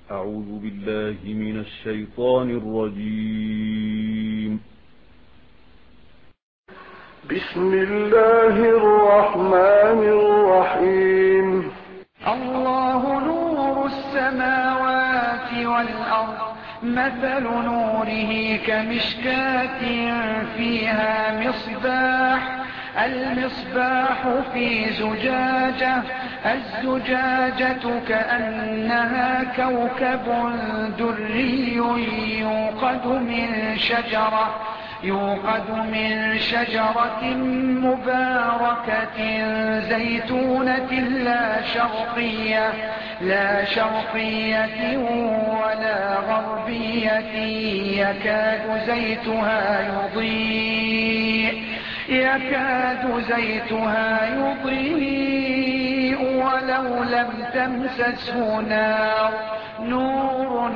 أعوذ بالله من الشيطان الرجيم. بسم الله الرحمن الرحيم. الله نور السماوات والأرض، مثل نوره كمشكاة فيها مصباح، المصباح في زجاجة، الزجاجة كأنها كوكب دري يوقد من شجرة مباركة زيتونة لا شرقية ولا غربية، يكاد زيتها يضيء ولو لم تمسسه نار، نور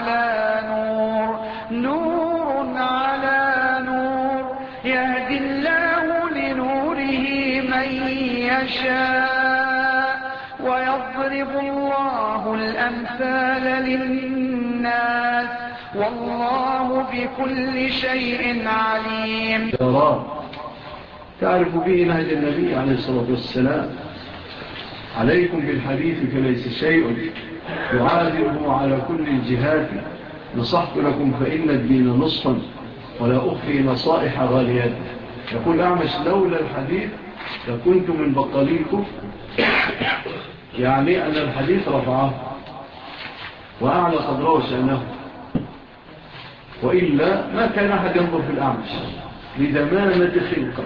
على نور، يهدي الله لنوره من يشاء، ويضرب الله الأمثال للناس، والله بكل شيء عليم. تعرف به نهج النبي عليه الصلاة والسلام: عليكم بالحديث فليس شيء يعادله على كل الجهات، نصحت لكم فإن الدين نصف ولا أخفي نصائح غاليات. يقول أعمش: لولا الحديث لكنت من بطليكم، يعني أن الحديث رفعه وأعلى قدره وشأنه، وإلا ما كان أحد ينظر في الأعمش لدمامة خلقه.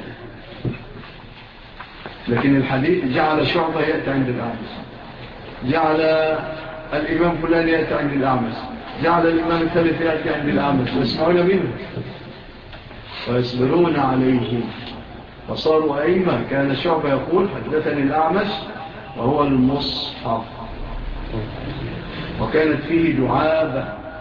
لكن الحديث جعل شعبة يأتي عند الأعمش، جعل الإمام فلان يأتي عند الأعمش، جعل الإمام الثالث يأتي عند الأعمش، ويسمعون منه ويصبرون عليه فصاروا أئمة. كان شعبة يقول: حدثني الأعمش وهو المصحف، وكانت فيه دعابة.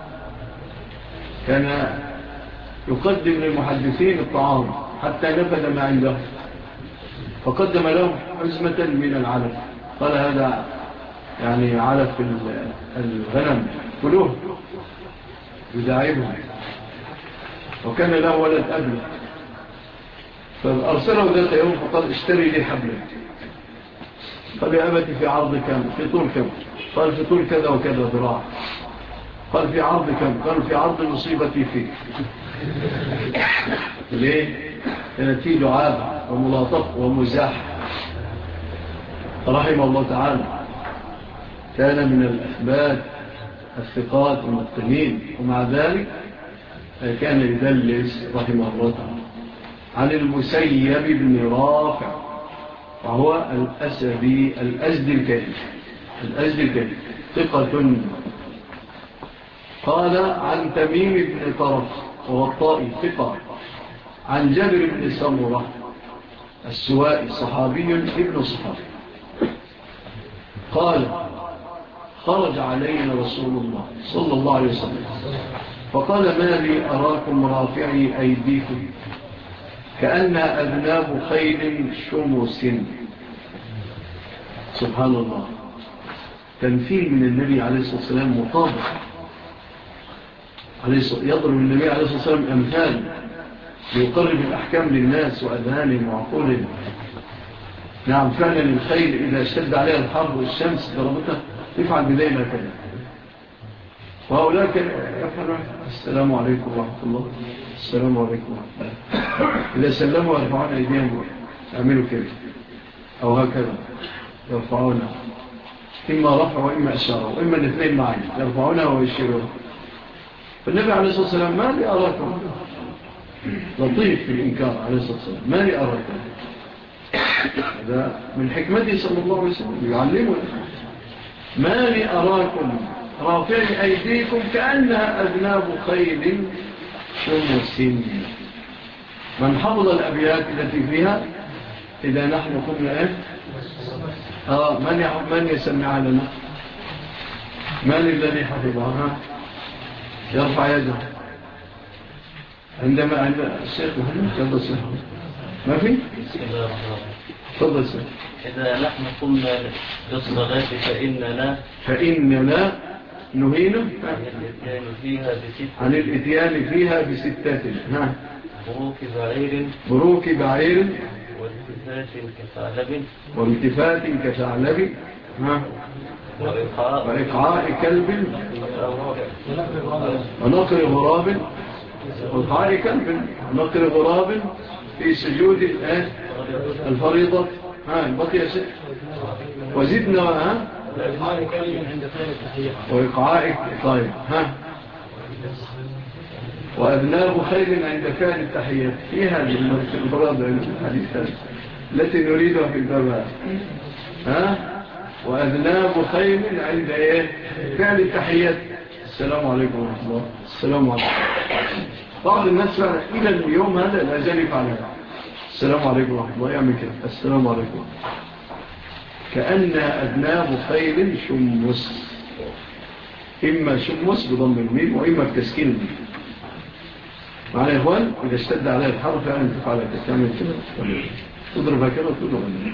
كان يقدم للمحدثين الطعام حتى نفد ما عنده، فقدم لهم حزمة من العلف، قال: هذا يعني علف الغنم، كلوه يداعبهم. وكان له ولد أبل، فأرسله ذات يوم فقال: اشتري لي حبلا. قال: يا أبتي في عرض كم؟ في طول كم؟ قال: في طول كذا وكذا ذراع. قال: في عرض كم؟ قال: في عرض مصيبتي فيك. ليه؟ كانت فيه دعابة وملاطف ومزاح. رحمه الله تعالى، كان من الأثبات الثقات والمتقنين، ومع ذلك كان يدلس رحمه الله تعالى عن المسيب بن رافع، وهو الأزدي الكريم ثقة. قال عن تميم بن طرف وهو الطائي ثقة، عن جابر بن سمرة السوائي صحابي ابن صحابي قال: خرج علينا رسول الله صلى الله عليه وسلم فقال: ما لي أراكم رافعي أيديكم كأنها أذناب خيل شمس. سبحان الله، تمثيل من النبي عليه الصلاة والسلام مطابق. يضرب النبي عليه الصلاة والسلام أمثال ليقرب الأحكام للناس وأذهانهم وعقولهم. نعم، فعلا الخيل إذا اشتد عليها الحر والشمس ضربتها يفعل بداية كذا، وهؤلاء يفعلون: السلام عليكم ورحمة الله، السلام عليكم ورحمة الله. إذا سلموا يرفعون أيديهم يعملوا كذا أو هكذا، يرفعونها، إما رفع وإما أشارة وإما الاثنين معي، يرفعونها ويشيرونها. فالنبي عليه الصلاة والسلام: ما لي أراكم، لطيف في الإنكار عليه الصلاة والسلام، ما لي أراكم. هذا من حكمته صلى الله عليه وسلم، يعلمنا: ما لي أراكم رافعي أيديكم كأنها أذناب خيل شمس. من حفظ الأبيات التي فيها إذا نحن قمنا من يسمع لنا؟ من الذي حفظها؟ يرفع يده. عندما الشيخ محمد تفضل الشيخ. ما في؟ تفضل الشيخ. إذا نحن قمنا بالصلاة فإننا نهينا عن الاتيان فيها بستات بروك بعير والتفات كثعلب وإقعاء كلب ونقر غراب وإقعاء كلب ونقر غراب في سجود الفريضة بقي شيء وزدنا وإقعاء طيب وأذناب خيل عند فعل التحيات في هذه الفريضة الحديثة التي نريدها في الباب وأذناب خيل عند فعل التحيات. السلام عليكم ورحمة الله. السلام عليكم. بعض الناس فعلا إلى اليوم هذا لا زال يفعلها. السلام عليكم ورحمة الله. يعمل كده السلام عليكم كأن أذناب خيل شمس، إما شمس بضم الميم وإما بتسكين الميم. معنا يا إخوان إذا اشتد عليه الحرف فعلا تفعل تعمل كده تضربها كده وتضربها.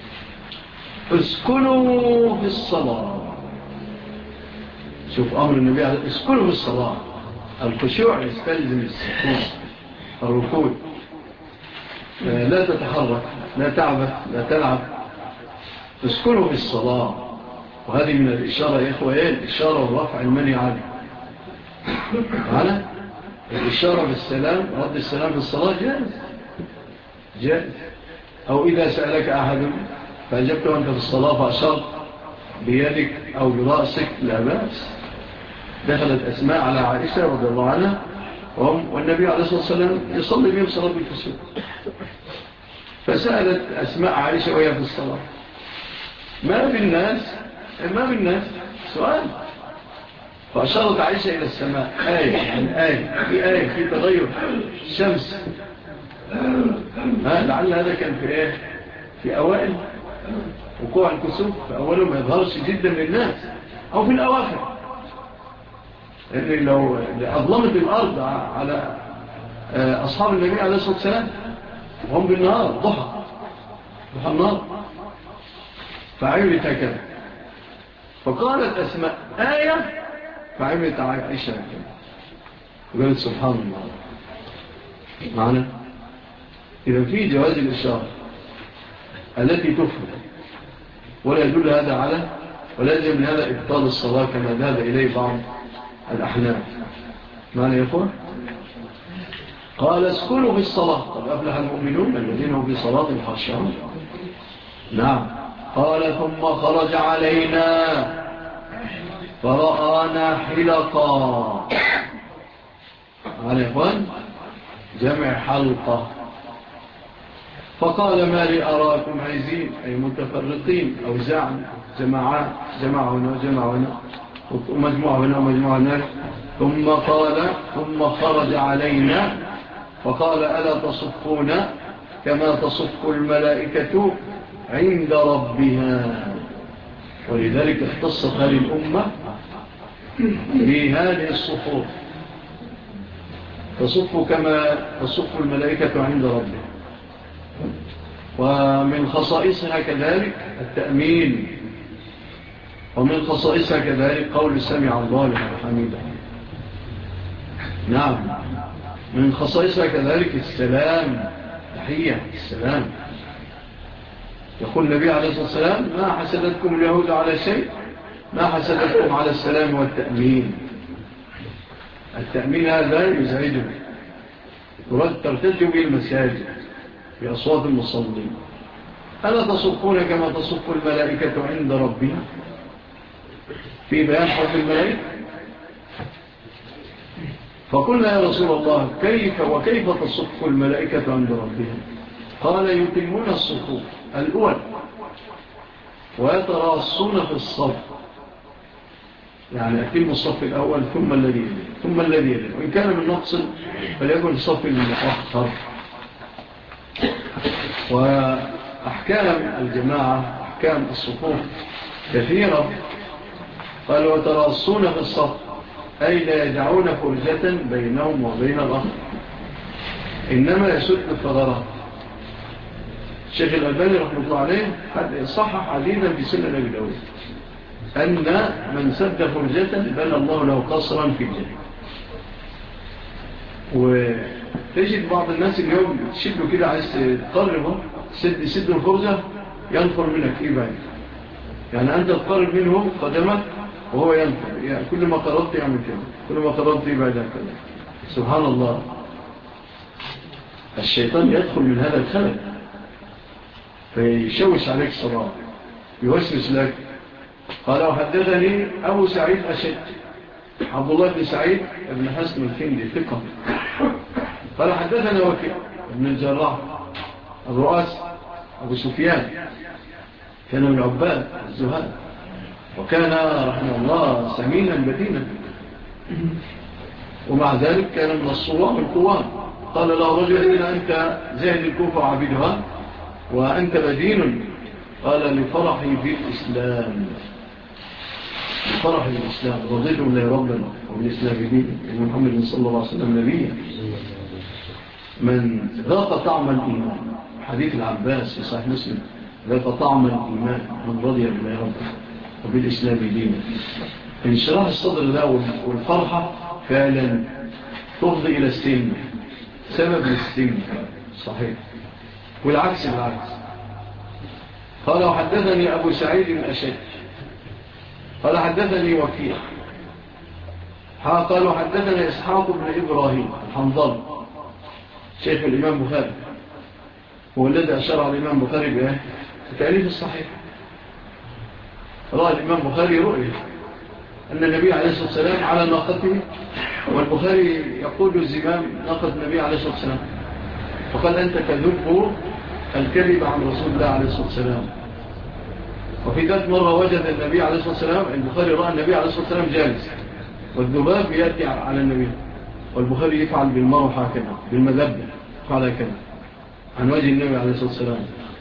اسكنوا في الصلاة. شوف أمر النبي عليه اسكنوا في الصلاة. الخشوع يستلزم السكون الركوع. لا تتحرك لا تعبث لا تلعب. اسكنوا في الصلاة. وهذه من الإشارة يا إخوة الإشارة والرفع المني عنه. معنا الإشارة بالسلام رد السلام في الصلاة جائز. أو إذا سألك أحد فأجبت أنت في الصلاة فأشرت بيدك أو برأسك لا بأس. دخلت أسماء على عائشة رضي الله عنها والنبي عليه الصلاة والسلام يصلي بهم صلاة الكسوف، فسألت أسماء عائشة وهي في الصلاة ما بالناس سؤال، فأشارت عائشة إلى السماء آية في تغير الشمس. لعل هذا كان في أوائل وقوع الكسوف، فأوله ما يظهرش جدا للناس أو في الأواخر، يعني لو أظلمت الأرض على أصحاب النبي عليه الصلاة والسلام وهم بالنهار ضحى النهار فعملت هكذا. فقالت أسماء آية فعملت عائشة هكذا وقالت سبحان الله. معنا إذا في جواز الإشارة التي تفهم ولا يدل هذا على ولازم هذا إبطال الصلاة كما ذهب إليه بعض الأحناف. معنى يقول قال اسكنوا في الصلاة قد أفلح المؤمنون الذين هم في صلاة خاشعون. نعم. قال ثم خرج علينا فرآنا حلقا. معنى يقول جمع حلقة. فقال ما لي أراكم عايزين أي متفرقين أو جماعة هنا ومجموعة هنا ومجموعة هنا. ثم خرج علينا فقال ألا تصفون كما تصف الملائكة عند ربها. ولذلك اختصت هذه الأمة بهذه الصفوف تصف كما تصف الملائكة عند ربها. ومن خصائصها كذلك التأمين، ومن خصائصها كذلك قول سمع الله لمن حمده. نعم. من خصائصها كذلك السلام تحية السلام. يقول النبي عليه الصلاة والسلام ما حسدتكم اليهود على شيء ما حسدتكم على السلام والتأمين. التأمين هذا يزعجه ترتج به المساجد بأصوات المصلين. ألا تصفون كما تصف الملائكة عند ربها في بيان حب الملائكة. فقلنا يا رسول الله كيف تصف الملائكة عند ربها؟ قال يتمون الصفوف الأول ويتراصون في الصف، يعني أتم الصف الأول ثم الذي يلي وإن كان من نقص فليكن الصف المؤخر. وأحكام الجماعة أحكام الصفوف كثيرة. قال وتراصون في الصف أي لا يدعون فرجة بينهم وبين الآخر إنما يسد الثغرات. الشيخ الألباني رحمه الله عليه صحح عديدا في سنة أبي داود أن من سد فرجة بنى الله له قصرا في الجنة. وتجد بعض الناس اليوم تشده كده عايز تقربه سد الفرجة ينفر منك إيه يعني أنت تقرب منه قدمك وهو ينفر يعني كل ما قربت يعمل كده كل ما قربت يبعد كده. سبحان الله. الشيطان يدخل من هذا الخلل فيشوش عليك الصلاة يوسوس لك. قال وحدثني أبو سعيد أشد عبد الله بن سعيد بن حسن الكندي ثقة. قال حدثنا وكيع بن الجراح الرؤاس أبو سفيان كان من عباد الزهاد وكان رحمه الله سمينا بدينا ومع ذلك كان من الصوام القوام. قال له رجل إن أنت زاهد الكوفة وعبيدها وأنت بدين. قال لفرحي بالإسلام فرح بالإسلام رضيت بالله ربا وبالإسلام دين محمد صلى الله عليه وسلم نبيا. من ذاق طعم الإيمان حديث العباس في صحيح مسلم ذاق طعم الإيمان من رضي بالله ربا وبالإسلام دين. انشراح الصدر له والفرحة فعلا تفضي إلى السن سبب للسن صحيح والعكس بالعكس. قال وحدثني أبو سعيد الأشج قال حدثني وكيع قال وحدثني إسحاق بن إبراهيم الحنظل شيخ الإمام بخاري هو الذي أشار على الإمام بخاري بتأليف الصحيح. رأى الإمام بخاري رؤية أن النبي عليه الصلاة والسلام على ناقته والبخاري يقول الزمام ناقة النبي عليه الصلاة والسلام فقال أنت تذب الكذب عن رسول الله عليه الصلاة والسلام. وفي ذات مرة وجد النبي عليه الصلاة والسلام البخاري رأى النبي عليه الصلاة والسلام جالس والذباب يأتي على النبي والبخاري يفعل بالمروحة هكذا بالمذبة فعل هكذا عن وجه النبي عليه الصلاة والسلام.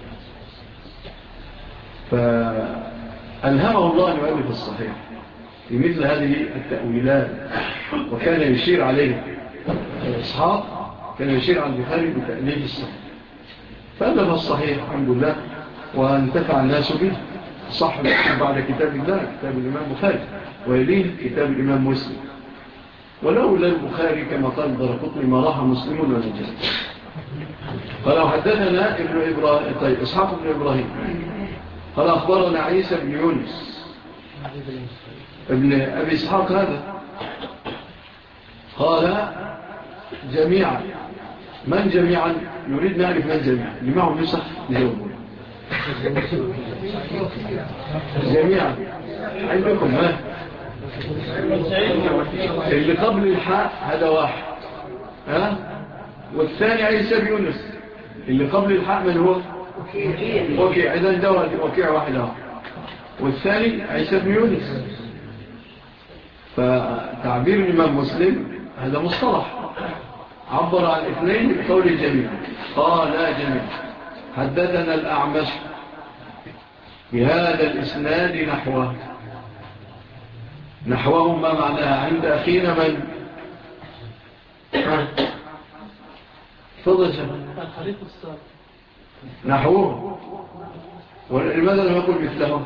فألهمه الله أن يؤلف الصحيح في مثل هذه التأويلات وكان يشير عليه إسحاق كان يشير على البخاري بتأليف الصحيح فألف الصحيح الحمد لله وانتفع الناس به. صح بعد كتاب الله كتاب الإمام بخاري ويليه كتاب الإمام مسلم ولولا البخاري كما قال درقطني ما راح مسلم ولا نجاز. قال حدثنا ابن إبراهيم طيب إسحاق بن إبراهيم قال أخبرنا عيسى بن يونس ابن أبي إسحاق هذا قال جميعا من جميعا نريد نعرف من جميعا اللي معهم نسخ نجاوبون جميعا عندكم ها اللي قبل الحاء هذا واحد ها والثاني عيسى بن يونس اللي قبل الحاء من هو وكيع إذا دوا وكيع واحد والثاني عيسى بن يونس. فتعبير الإمام مسلم هذا مصطلح عبر عن اثنين بقول الجميع. قال جميع حدثنا الأعمش بهذا الإسناد نحوه ما معناها عند أخينا من فضل نحوه ولماذا لم يقل مثله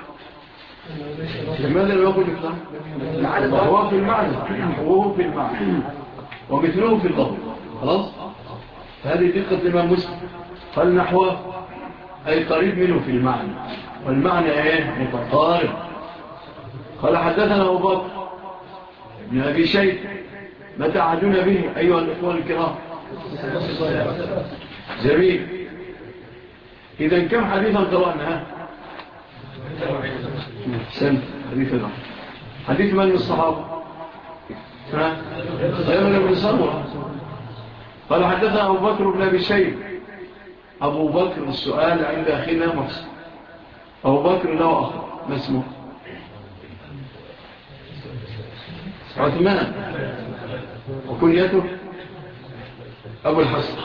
لماذا لم يقل مثله هو في المعنى نحوه في المعنى ومثله في اللفظ خلاص. هذه دقة الإمام مسلم قال نحوه أي قريب منه في المعنى والمعنى متقارب. قال حدثنا أبو بكر ابن أبي شيخ متى عدنا به أيها الإخوان الكرام جميل. إذا كم حديثا قرأنا سنة حديثنا حديث من الصحابة جابر بن سمرة قال حدثنا أبو بكر بن أبي شيخ أبو بكر السؤال عند أخينا مصر أبو بكر له أخر ما اسمه عثمان وكنيته أبو الحسن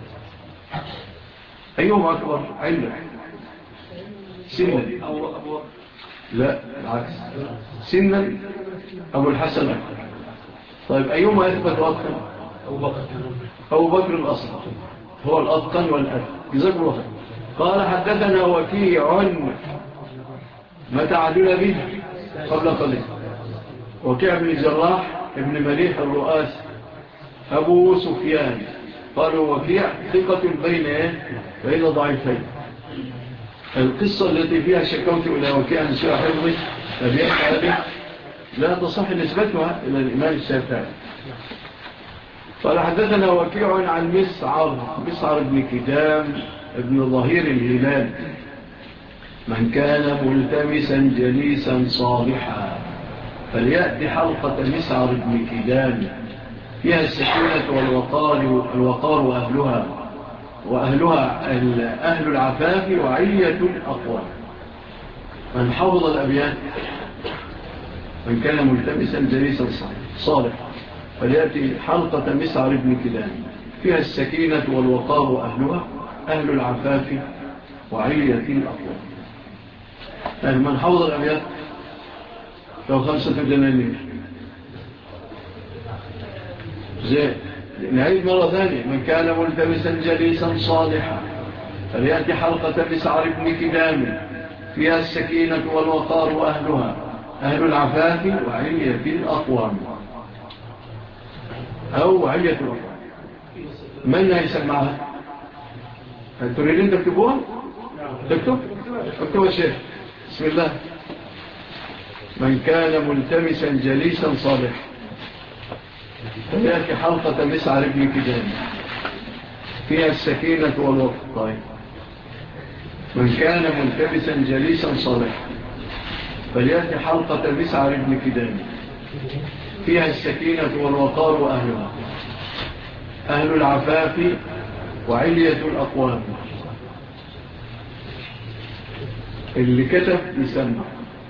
أيهم أكبر عندك سنا لا العكس سنا أبو الحسن. طيب أيهم أثبت وأتقن أبو بكر الأصغر هو الأتقن والأثبت جزاكم الله. قال حدثنا وكيع متى عدنا به قبل قليل. وكيع بن الجراح ابن مليح الرؤاس أبو سفيان، قالوا وكيع ثقة بين ضعيفين. القصة التي فيها شكوت إلى وكيع عن سوء حفظه هذه لا تصح نسبتها إلى الإمام الشافعي. قال حدثنا وكيع عن مسعر بن كدام ابن ظهير الهلال: من كان ملتمسا جليسا صالحا فليأتي حلقة مسعر بن كدام فيها السكينة والوقار وأهلها أهل العفاف وعية الأقوام. من حفظ الأبيات: من كان ملتمسا جليسا صالحا فليأتي حلقة مسعر بن كدام فيها السكينة والوقار وأهلها أهل العفاف وعية الأقوام. يعني من حفظ الأبيات لو 5 جنانير. زين، نعيد مرة ثانية: من كان ملتمسا جليسا صالحا فليأتي حلقة مسعر بن كدام فيها السكينة والوقار وأهلها أهل العفاف وعية الأقوام أو وعية الأقوام. من يسمعها؟ هل تريدين تكتبوها؟ اكتبوا الشيخ. بسم الله. من كان ملتمسا جليسا صالحا فليأتي حلقة مسعر بن كدام فيها السكينة والوقار. طيب. من كان ملتمسا جليسا صالحا فليأتي حلقة مسعر بن كدام فيها السكينة والوقار وأهلها أهل العفاف وعلية الأقوام. اللي كتب يسمع،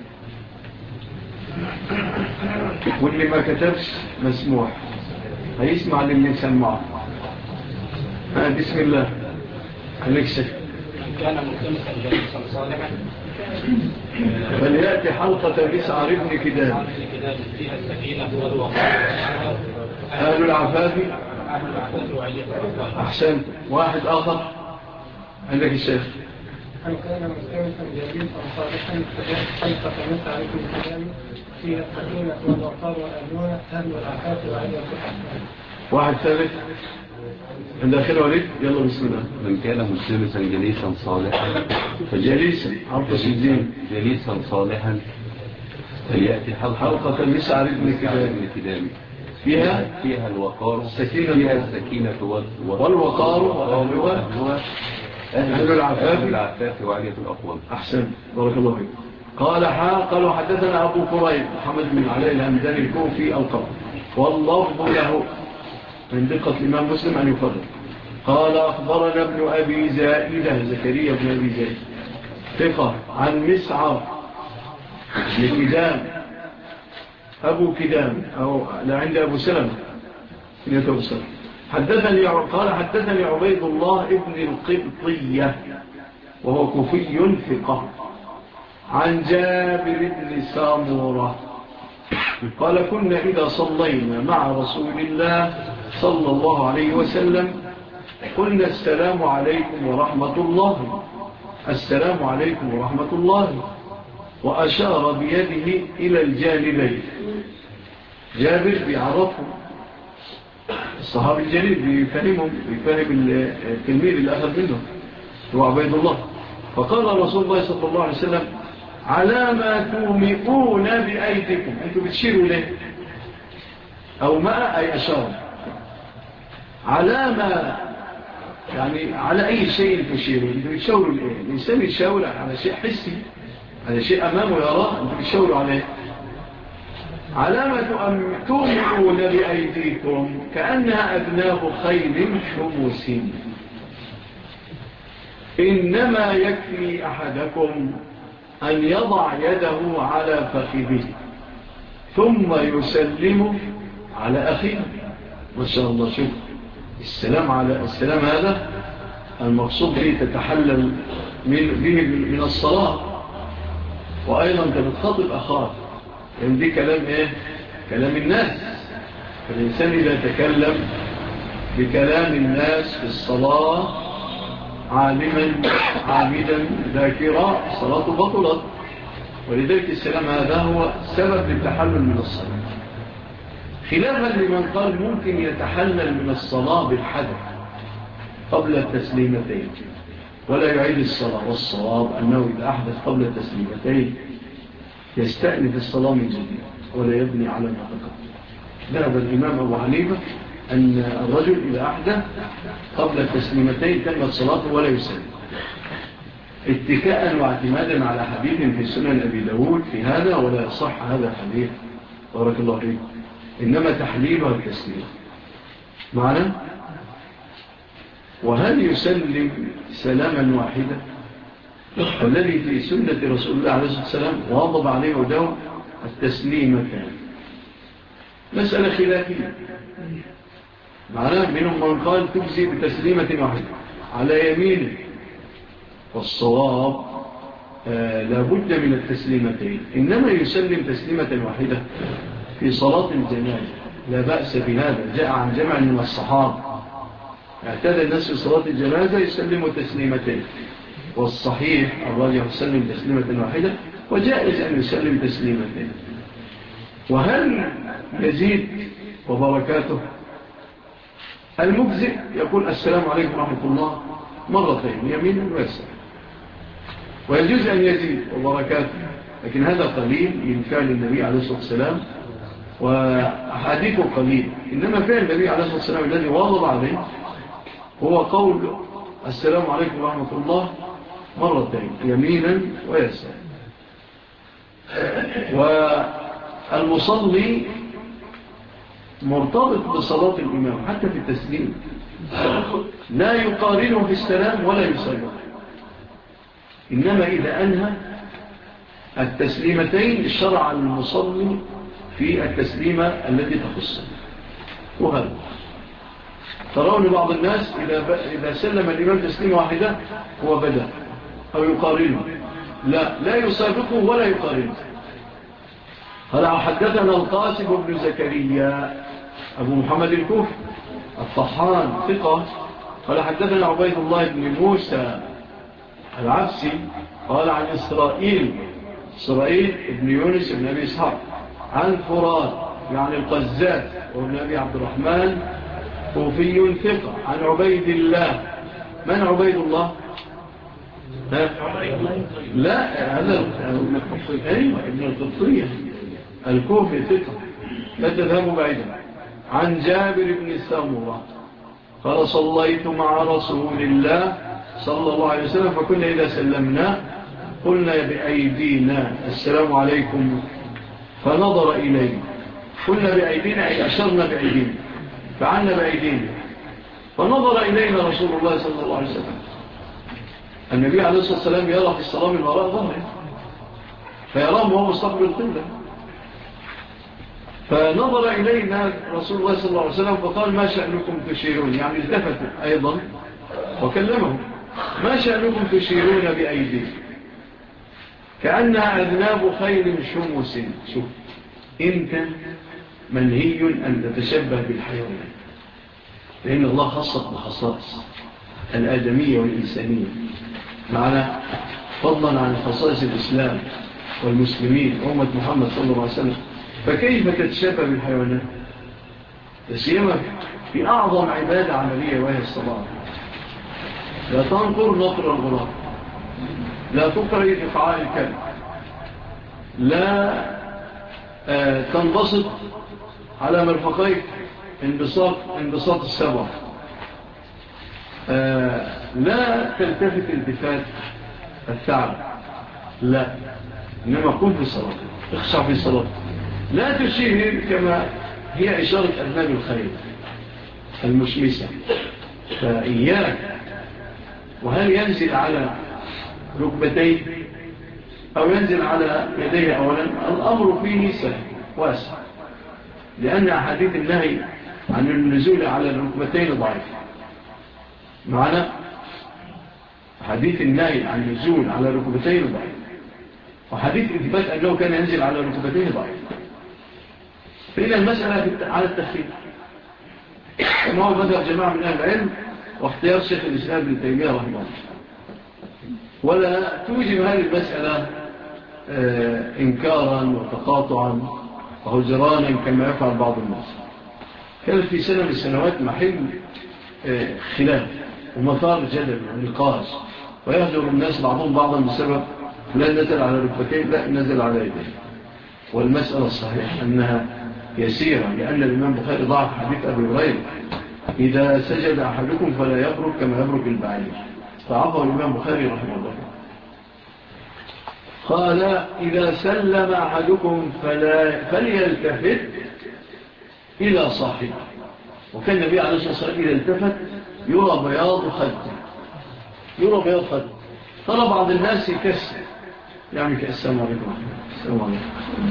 واللي ما كتبش مسموح هيسمع للي يسمعه. بسم الله. هنكسف. كان ملتمسا جليسا صالحا فليأتي حلقة مسعر بن كدام فيها السكينة والوقار أهل العفاف وعلية الأقوام. أحسن. واحد آخر عندك الشيخ. من كان ملتمسا جليسا صالحا فليأتي حلقة مسعر بن كدام فيها السكينة والوقار وأهلها أهل العفاف وعلية الأقوام. واحد ثالث عند أخير وليد. يلا بسم الله. من كان ملتمسا جليسا صالحا جليسا عرض الدين جليسا صالحا فليأتي حلقة مسعر بن كدام فيها الوقار السكينة والوقار وأهلها أهل العفاف وعلية الأقوام. أحسن، بارك الله فيك. قالوا حدثنا أبو كريب محمد بن علي الهمداني الكوفي القبر، واللفظ له من دقة الإمام مسلم أن يفضل. قال أخبرنا ابن أبي زائدة زكريا بن أبي زائدة ثقة عن مسعر لكدام أبو كدام أو لا عند أبو سلمة قال حدثني عبيد الله ابن القبطية وهو كوفي ثقة عن جابر بن سامورة قال كنا إذا صلينا مع رسول الله صلى الله عليه وسلم قلنا السلام عليكم ورحمة الله، السلام عليكم ورحمة الله، وأشار بيده إلى الجانبين. جابر بيعرفه الصحابي الجليل، بيفهم التلميذ اللي أخذ منه هو عبيد الله. فقال رسول الله صلى الله عليه وسلم على ما تومئون بأيديكم، أنتم بتشيروا ليه أو ما أي أشار على ما، يعني على أي شيء تشيروا، أنتم بتشاوروا ليه؟ الإنسان يشاور على شيء حسي، على شيء أمامه يراه، أنتم بتشاوروا عليه. على ما تومئون بأيديكم كأنها أبناء خيل شموس، إنما يكفي أحدكم أن يضع يده على فخذه ثم يسلم على أخيه. ما شاء الله، شوف السلام على السلام، هذا المقصود به تتحلل به من الصلاة، وأيضا تتخاطب أخاك، يعني دي كلام إيه؟ كلام الناس. فالإنسان إذا تكلم بكلام الناس في الصلاة عالما عامدا ذاكرا صلاة بطلت. ولذلك السلام هذا هو سبب للتحلل من الصلاة، خلافا لمن قال ممكن يتحلل من الصلاة بالحدث قبل التسليمتين ولا يعيد الصلاة. والصواب أنه إذا أحدث قبل التسليمتين يستأنف الصلاة من جديد ولا يبني على ما تقدم. ذهب الإمام أبو حنيفة أن الرجل إذا أحدث قبل التسليمتين تمت صلاته ولا يسلم، اتكاء واعتمادا على حديث في سنن أبي داود في هذا، ولا يصح هذا الحديث بارك الله فيكم، إنما تحليل والتسليم معنا. وهل يسلم سلاما واحدا الذي في سنة رسول الله عليه الصلاة والسلام واضب عليه ودوم التسليمتان؟ مسألة خلافية معناه، منهم من قال تجزي بتسليمة واحدة على يمينه، والصواب لابد من التسليمتين، إنما يسلم تسليمة واحدة في صلاة الجنازة لا بأس بهذا، جاء عن جمع من الصحابة اعتدى الناس في صلاة الجنازة يسلموا تسليمتين، والصحيح الراجح يسلم تسليمة واحدة، وجائز أن يسلم تسليمتين. وهل يزيد وبركاته؟ المجزئ يقول السلام عليكم ورحمة الله مرتين يمين ويسار، ويجوز أن يزيد وبركاته، لكن هذا قليل من فعل النبي عليه الصلاة والسلام وأحاديثه قليل، إنما فعل النبي عليه الصلاة والسلام الذي واضب عليه هو قول السلام عليكم ورحمة الله مرتين يمينا ويسار. والمصلي مرتبط بصلاة الإمام حتى في التسليم، لا يقارنه في السلام ولا يسلم، إنما إذا أنهى التسليمتين شرع المصلي في التسليمة التي تخصه. وهذا ترون بعض الناس إذا سلم الإمام تسليمة واحدة هو بدأ أو يقارنه، لا يسابقه ولا يقارنه. قال حدثنا القاسم بن زكريا أبو محمد الكوفي الطحان ثقة، قال حدثنا عبيد الله بن موسى العبسي قال عن إسرائيل بن يونس بن أبي إسحاق عن فرات يعني القزات وابن أبي عبد الرحمن كوفي ثقة عن عبيد الله. من عبيد الله؟ لا هذا ابن القبطية الكوفي ثقة لا تذهبوا بعيدا. عن جابر بن سمرة قال صليت مع رسول الله صلى الله عليه وسلم فكنا إذا سلمنا قلنا بأيدينا السلام عليكم، فنظر إليه، قلنا بأيدينا أي أشرنا بأيدينا، فعلنا بأيدينا، فنظر إلينا رسول الله صلى الله عليه وسلم. النبي عليه الصلاة والسلام يرى في الصلاة من وراء ظهره فيراه وهو مستقبل القبلة، فنظر إلينا رسول الله صلى الله عليه وسلم فقال ما شأنكم تشيرون، يعني التفت أيضا وكلمه ما شأنكم تشيرون بأيديكم كأنها أذناب خيل شمس. شوف أنت منهي أن تتشبه بالحيوانات، لأن الله خصت بخصائص الآدمية والإنسانية معنا، فضلا عن خصائص الإسلام والمسلمين أمة محمد صلى الله عليه وسلم، فكيف تتشبه بالحيوانات؟ سيما في أعظم عبادة عملية وهي الصلاة. لا تنقر نقر الغراب، لا تقرأ إقعاء الكلب، لا تنبسط على مرفقيك انبساط السبع، لا تلتفت التفات الثعلب، لا، إنما كن في الصلاة، اخشع في الصلاة، لا تشير كما هي إشارة أذناب الخيل المشمسة، فإياك. وهل ينزل على ركبتيه أو ينزل على يديه أولا؟ الأمر فيه سهل واسع، لأن أحاديث النهي عن النزول على الركبتين ضعيف معنا، حديث النهي عن النزول على الركبتين ضعيف، وحديث إثبات أنه كان ينزل على الركبتين ضعيف. فإن المسألة على التخفيف كما هو مذهب جماعة من أهل العلم واختيار شيخ الإسلام ابن تيمية رحمه الله، ولا توجب هذه المسألة إنكارا وتقاطعا وهجرانا كما يفعل بعض الناس. كانت في سنة من السنوات محل خلاف ومثار جدل ونقاش، ويهجر الناس بعضهم بعضا بسبب لا نزل على ركبتين لا نزل على يدين. والمسألة الصحيحة أنها يسيرة، لأن الإمام بخاري ضعف حديث أبي هريرة إذا سجد أحدكم فلا يبرك كما يبرك البعير، فعفوا الإمام بخاري رحمه الله. قال إذا سلم أحدكم فليلتفت إلى صاحبه. وكان النبي عليه الصلاة والسلام إذا التفت يرى بياض خده. ترى بعض الناس يكسر يعني كالسلام عليكم السلام عليكم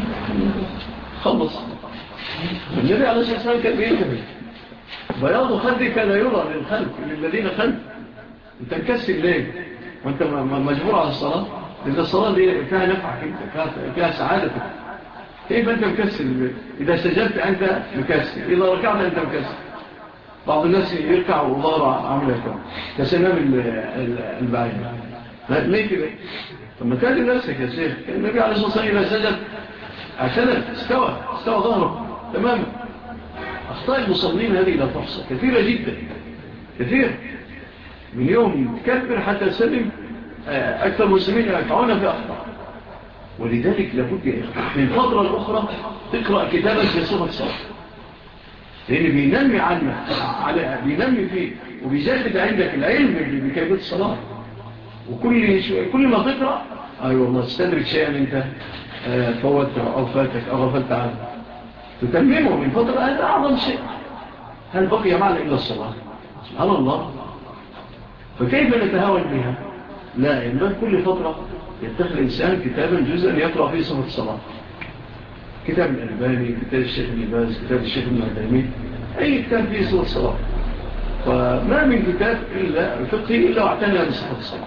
خلص. النبي عليه الصلاة والسلام كان بيلتفت، بياض خده كان يرى للذين خلف. انت مكسر ليه وانت مجبور على الصلاة؟ لأن الصلاة دي فيها نفعك انت، فيها سعادتك. كيف انت مكسر؟ إذا سجدت انت مكسر، إذا ركعت انت مكسر. بعض الناس يركع وضارع عامل كسنام البعيد. ليه كده؟ ثم تالي نفسك يا شيخ. النبي عليه الصلاة والسلام إذا سجد اعتدل، استوى ظهره تماما. أخطاء المصلين هذه لا تحصى، كثيرة جدا، كثير. من يوم تكبر حتى سلم أكثر المسلمين يقعون في أخطاء. ولذلك لابد من فترة الأخرى تقرأ كتابا في صفة الصلاة، لأن بينمي عنك بينمي فيه وبيجدد عندك العلم بكيفية الصلاة. وكل ما تقرأ والله تستدرك شيئا أنت فوته أو فاتك أو غفلت عنه، تتممه من فترة. هذا أعظم شيء. هل بقي معنا إلا الصلاة؟ سبحان الله. فكيف نتهاون بها؟ لا، ينبغي كل فترة يتخذ الإنسان كتابا جزءا يقرأ فيه صفة الصلاة. كتاب الألباني، كتاب الشيخ ابن باز، كتاب الشيخ ابن عثيمين، أي كتاب فيه صفة الصلاة. فما من كتاب إلا فقهي إلا واعتنى بصفة الصلاة.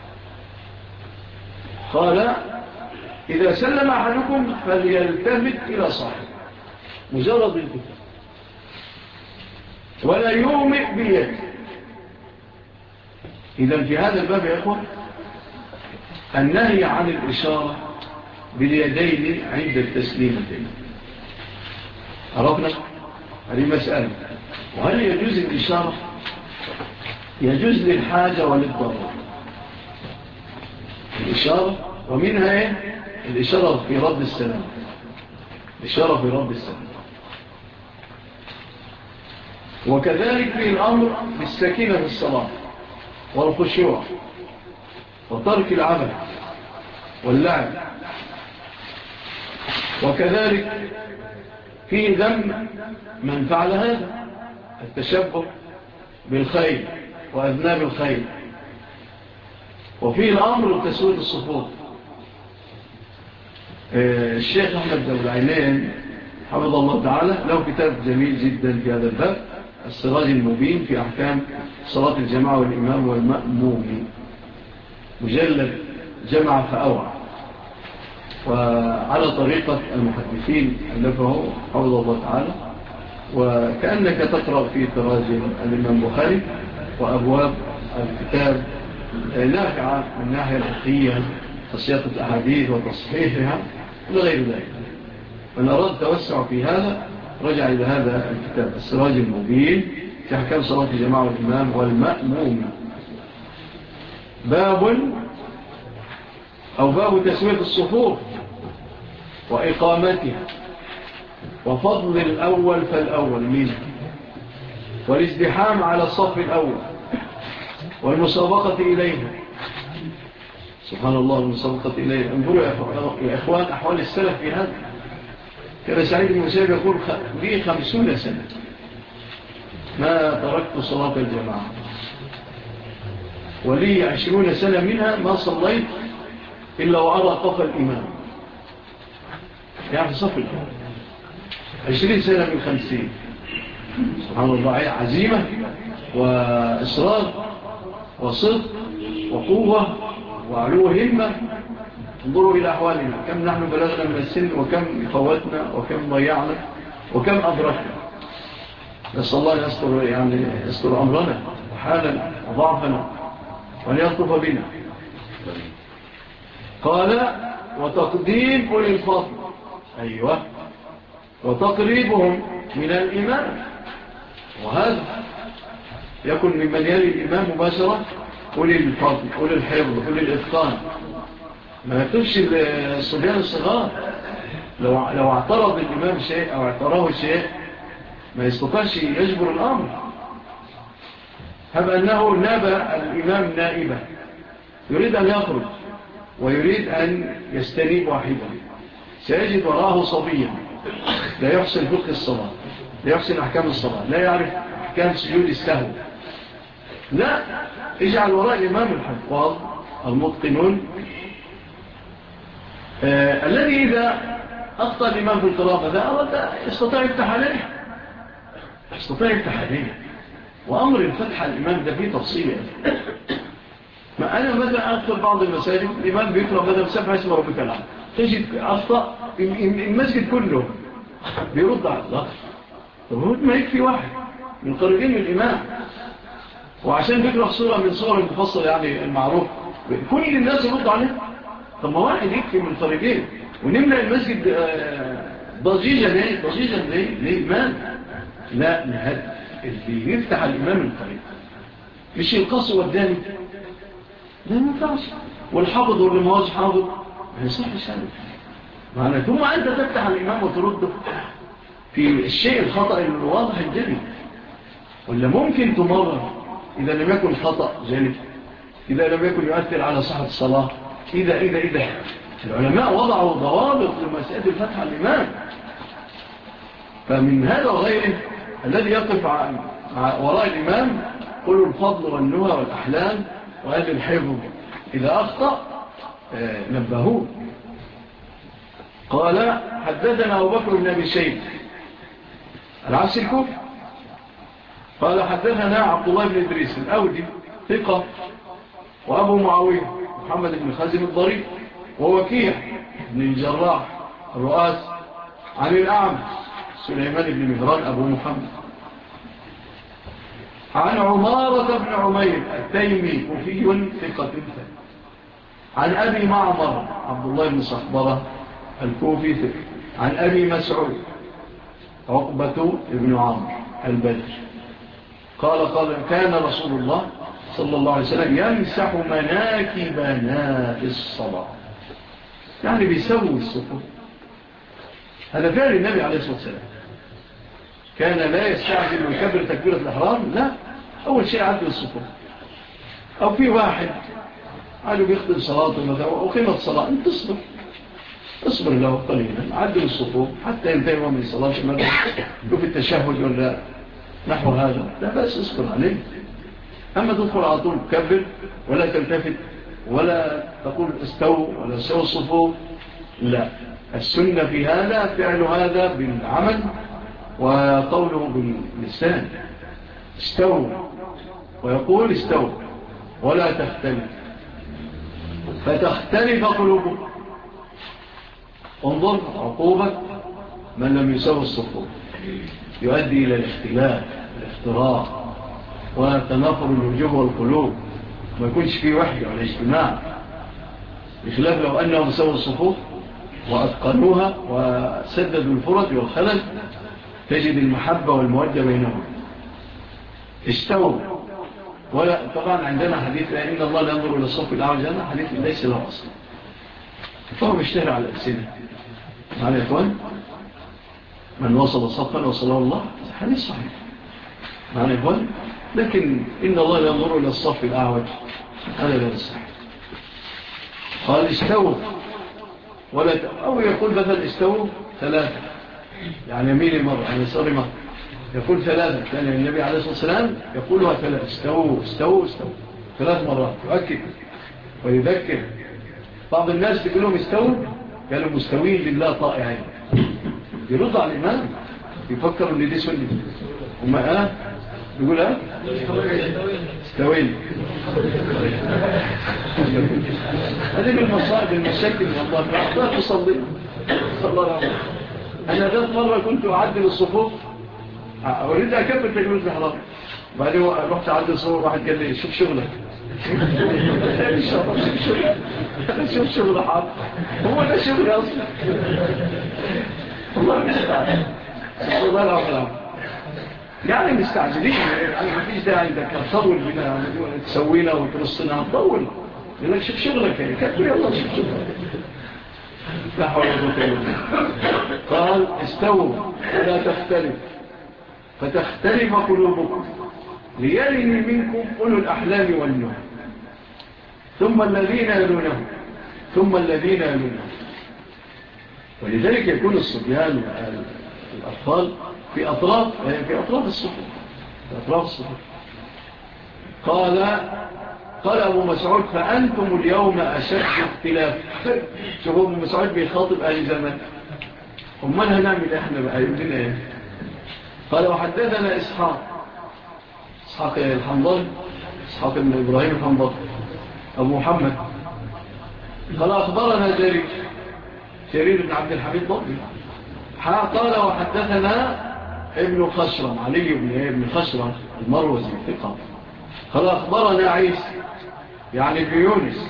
قال إذا سلم أحدكم فليلتفت إلى صاحبه، مجرد الكتاب، ولا يومئ بيده. إذا في هذا الباب يا إخوة النهي عن الإشارة باليدين عند التسليمتين. عرفنا؟ هذه مسألة. وهل يجوز الإشارة؟ يجوز للحاجة وللضرورة الإشارة، ومنها الإشارة في رد السلام. الإشارة في رد السلام. وكذلك في الأمر بالسكينة في الصلاة والخشوع وترك العمل واللعب. وكذلك في ذم من فعل هذا، التشبه بالخيل وأذناب الخيل. وفي الأمر بتسوية الصفوف. الشيخ أحمد دولعينين حفظ الله تعالى له كتاب جميل جدا في هذا الباب، السراج المبين في أحكام صلاة الجماعة والإمام والمأموم، مجلد جمع فأوعى، وعلى طريقة المحدثين ألفه حفظ الله تعالى، وكأنك تقرأ في تراجم الإمام بخاري. وأبواب الكتاب نافعة من ناحية الفقهية، تصحيح الأحاديث وتصحيحها وغير ذلك. من أراد توسع في هذا رجع إلى هذا الكتاب السراج المبين في أحكام صلاة الجماعة والإمام والمأموم. باب تسوية الصفوف وإقامتها وفضل الأول فالأول منه، والازدحام على الصف الأول والمسابقة إليها. سبحان الله، المسابقة إليها. انظروا يا إخوان أحوال السلف في هذا. كان سعيد بن مسيب يقول لي 50 سنة ما تركت صلاة الجماعة، ولي 20 سنة منها ما صليت إلا وأرى قف الإمام، يعني في صف الأول. 20 سنة من 50. سبحان الله، عزيمة وإصرار وصدق وقوة وعلو همة. انظروا إلى أحوالنا، كم نحن بلغنا من السن، وكم فوتنا، وكم ضيعنا، وكم أدركنا. نسأل الله يستر أمرنا وحالنا وضعفنا وأن يلطف بنا. قال وتقديم أولي الفضل. أيوة، وتقريبهم من الإمام، وهذا يكون ممن يلي الإمام مباشرة أولي الفضل، أولي الحفظ، أولي الإتقان. ما يكتبش الصبيان الصغار. لو اعترض الإمام شيء أو اعتراه شيء ما يستطيعش يجبر الأمر. هب أنه ناب الإمام نائبة يريد أن يخرج ويريد أن يستنيب واحدا، سيجد وراءه صبيا لا يحسن فقه الصلاة، لا يحسن أحكام الصلاة، لا يعرف أحكام سجود السهو. لا، اجعل وراء الإمام الحفاظ المتقنون الذي إذا أخطأ الإمام في القراءة ده أرد يستطيع يفتح عليه، وأمر الفتح الإمام ده فيه تفصيل. ما أنا مثلا أدخل بعض المساجد الإمام بيقرأ بدل سبحة اسم ربك العالى، تجد أخطأ المسجد كله بيرد على الله. طب ما يكفي واحد من قريبين من الإمام، وعشان بيقرأ صورة من صور المفصل يعني المعروف كل الناس يرد عليه. طب ما واحد يكفي من قريبين ونملأ المسجد ضجيجا ليه الإمام؟ لا، نهد اللي يفتح الإمام القريب مش القصر والداني، لا ينفعش. والحافظ واللي ما هوش حافظ ما يصحش هذا معنى. ثم أنت تفتح الإمام وترده في الشيء الخطأ الواضح الجلي، ولا ممكن تمرر إذا لم يكن خطأ جلي، إذا لم يكن يؤثر على صحة الصلاة، إذا العلماء وضعوا ضوابط لمسألة الفتح الإمام. فمن هذا وغيره الذي يقف وراء الإمام قلوا الفضل والنهى والأحلام وأهل الحفظ إذا أخطأ نبهوه. قال حدثنا أبو بكر بن أبي شيبة العبس الكوفي قال حدثنا عبد الله بن إدريس الأودي ثقة، وأبو معاوية محمد بن خازم الضريب، ووكيع بن الجراح الرؤاس عن الأعمى سليمان بن مهران أبو محمد عن عمارة بن عمير التيمي كوفي ثقة عن أبي معمر عبد الله بن صحبرة الكوفي ثقة عن أبي مسعود عقبة بن عامر البدر قال كان رسول الله صلى الله عليه وسلم يمسح مناكبنا في الصلاة، يعني بيسوي الصفوف. هذا فعل النبي عليه الصلاة والسلام، كان لا يستعجل ويكبر تكبيرة الإحرام، لا، أول شيء عدل الصفوف. أو في واحد قالوا بيخدم صلاته وقيمة صلاة، انت اصبر له قليلا، عدل الصفوف حتى ينتهي من صلاة المغرب، شوف التشهد ولا نحو هذا، لا بس اصبر عليه. أما تدخل على طول كبر ولا تلتفت ولا تقول استووا ولا استووا الصفوف، لا، السنة في هذا فعل هذا بالعمل وقوله باللسان، استووا، ويقول استووا ولا تختلف فتختلف قلوبهم. انظر عقوبة من لم يسوي الصفوف يؤدي إلى الاختلاف الافتراء وتنافر الوجوه والقلوب، ما يكونش فيه وحدة ولا اجتماع، بخلاف لو أنهم سووا الصفوف وأتقنوها وسددوا الفرج والخلل تجد المحبة والمودة بينهم. استووا، ولا طبعا عندنا حديث إن الله لا ينظر إلى الصف الأعوج، هذا حديث ليس له أصل، فهو بيشتهر على الألسنة. معنا يا إخوان، من وصل صفا وصله الله، حديث صحيح. معنا يا إخوان، لكن إن الله لا ينظر إلى الصف الأعوج هذا لا يصح. قال استووا أو يقول مثلا استووا ثلاثة، يعني يمين مرة يعني يسار مرة، يقول ثلاثة، كان النبي عليه الصلاة والسلام يقولها ثلاثة، استووا 3 مرات، يؤكد ويذكر. بعض الناس تقول لهم استووا، قالوا مستوين لله طائعين، يرضى على الإمام، يفكر ان دي سنة، وما يقول استوين. هذه من المصائب المشاكل والله، فأخطأت تصلي صلى الله عليه وسلم. أنا ذات مرة كنت أعدل الصفوف، أريد أكبر تجربة الإحرام، بعدين رحت أعدل الصفوف، واحد قال لي شوف شغلك، أنا شغل حاط هو ده شغل أصلا والله مستعجل الله العظيم يعني مستعجلين يعني ما فيش داعي عندك هتطول بنا تسوينا وترصنا هتطول يقول لك شوف شغلك كبر يلا شوف شغلك لا حول ولا قوة إلا بالله. قال استووا ولا تختلف فتختلف قلوبكم ليرني منكم أولو الأحلام والنهى ثم الذين يلونهم ثم الذين يلونهم. ولذلك يكون الصبيان والأطفال في أطراف الصفوف قال أبو مسعود فأنتم اليوم أشد اختلاف. شوفوا أبو مسعود بيخاطب أهل زمان ومن هنعمل إحنا بقى يبدنا إيه. قال وحدثنا إسحاق الحنظل إسحاق بن إبراهيم الحنظل أبو محمد قال أخبرنا جرير بن عبد الحميد ضبي قال وحدثنا ابن خشرم علي بن خشرم المروزي ثقة قال أخبرنا عيسى يعني ابن يونس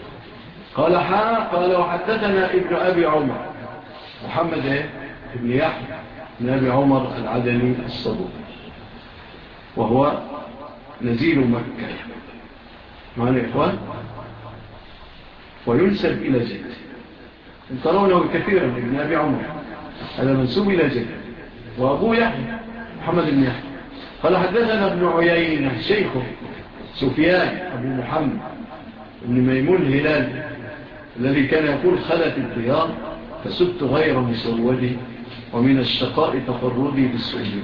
قال وحدثنا ابن أبي عمر محمد ابن يحيى ابن أبي عمر العدني الصدوق وهو نزيل مكة معنا يا إخوان وينسب إلى جد ترونه كثيرا ابن أبي عمر هذا منسوب إلى جد وأبوه يحيى محمد بن يحيى قال حدثنا ابن عيينة شيخه سفيان أبو محمد ابن ميمون الهلال الذي كان يقول خلت الديار فسبت غير مسودي ومن الشقاء تفردي بالسؤال.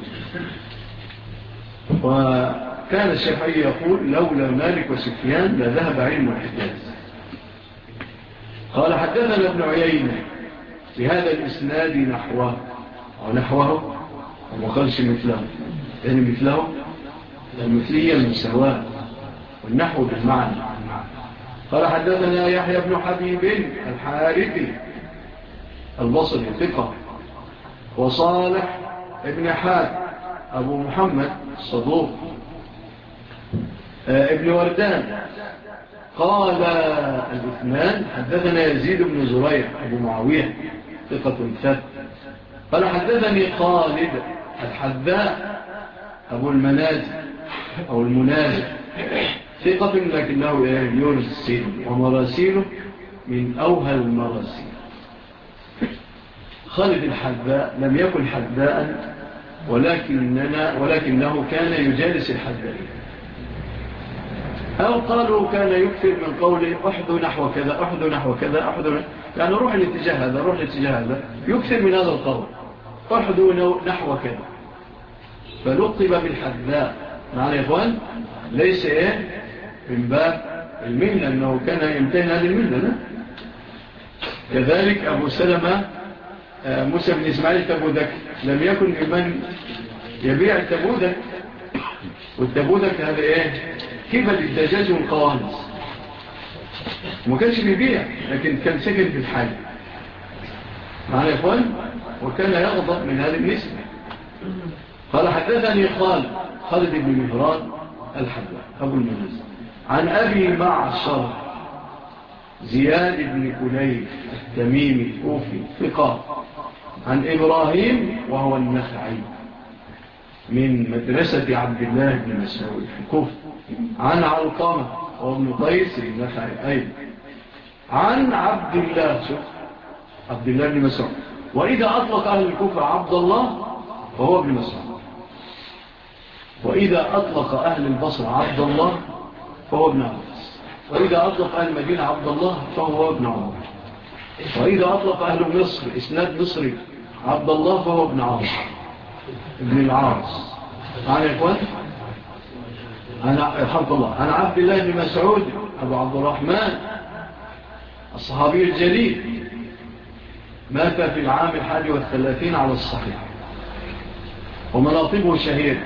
وكان الشافعي يقول لولا مالك وسفيان لذهب علم الحجاز. قال حدثنا ابن عيينة بهذا الإسناد نحوه وما قالش مثله يعني مثله المثلية المساواة والنحو بالمعنى. قال حدثنا يحيى بن حبيب الحارثي البصري ثقة وصالح ابن حاد أبو محمد صدوق ابن وردان قال الاثنان حدثنا يزيد بن زريع أبو معاوية ثقة ثابت قال حدثني خالد الحذاء أبو المنازل أو المنازل ثقة لكنه يرسل ومراسيله من أوهى المراسيل. خالد الحذاء لم يكن حذاء ولكنه كان يجالس الحذاء أو قالوا كان يكثر من قوله أحدو نحو كذا أحدو نحو كذا أحدو يعني روح الاتجاه هذا روح الاتجاه هذا يكثر من هذا القول أحدو نحو كذا فلقب بالحذاء. معنا يا إخوان ليس من باب المهنة أنه كان يمتهن هذه المهنة. كذلك أبو سلمة موسى بن إسماعيل تبودك لم يكن ممن يبيع التبودك والتبودك هذا كبل الدجاج والقوانص وما كانش بيبيع لكن كان سكن في الحي. معنا يا إخوان وكان يغضب من هذه النسبة. قال حدثني خالد بن مهران الحذاء أبو المنزل عن أبي معشر زياد بن كليب التميمي الكوفي ثقة عن إبراهيم وهو النخعي من مدرسة عبد الله بن مسعود في الكوفة عن علقمة وابن قيس النخعي أيضا عن عبد الله بن مسعود. وإذا أطلق أهل الكوفة عبد الله فهو ابن مسعود وإذا أطلق أهل البصر عبد الله فهو ابن عباس وإذا أطلق أهل المدينة عبد الله فهو ابن عمر وإذا أطلق أهل مصر إسناد مصري عبد الله فهو ابن عاص ابن العاص. معنا يا إخوان الحمد لله عن عبد الله بن مسعود أبو عبد الرحمن الصحابي الجليل مات في العام 31 على الصحيح ومناطبه شهير.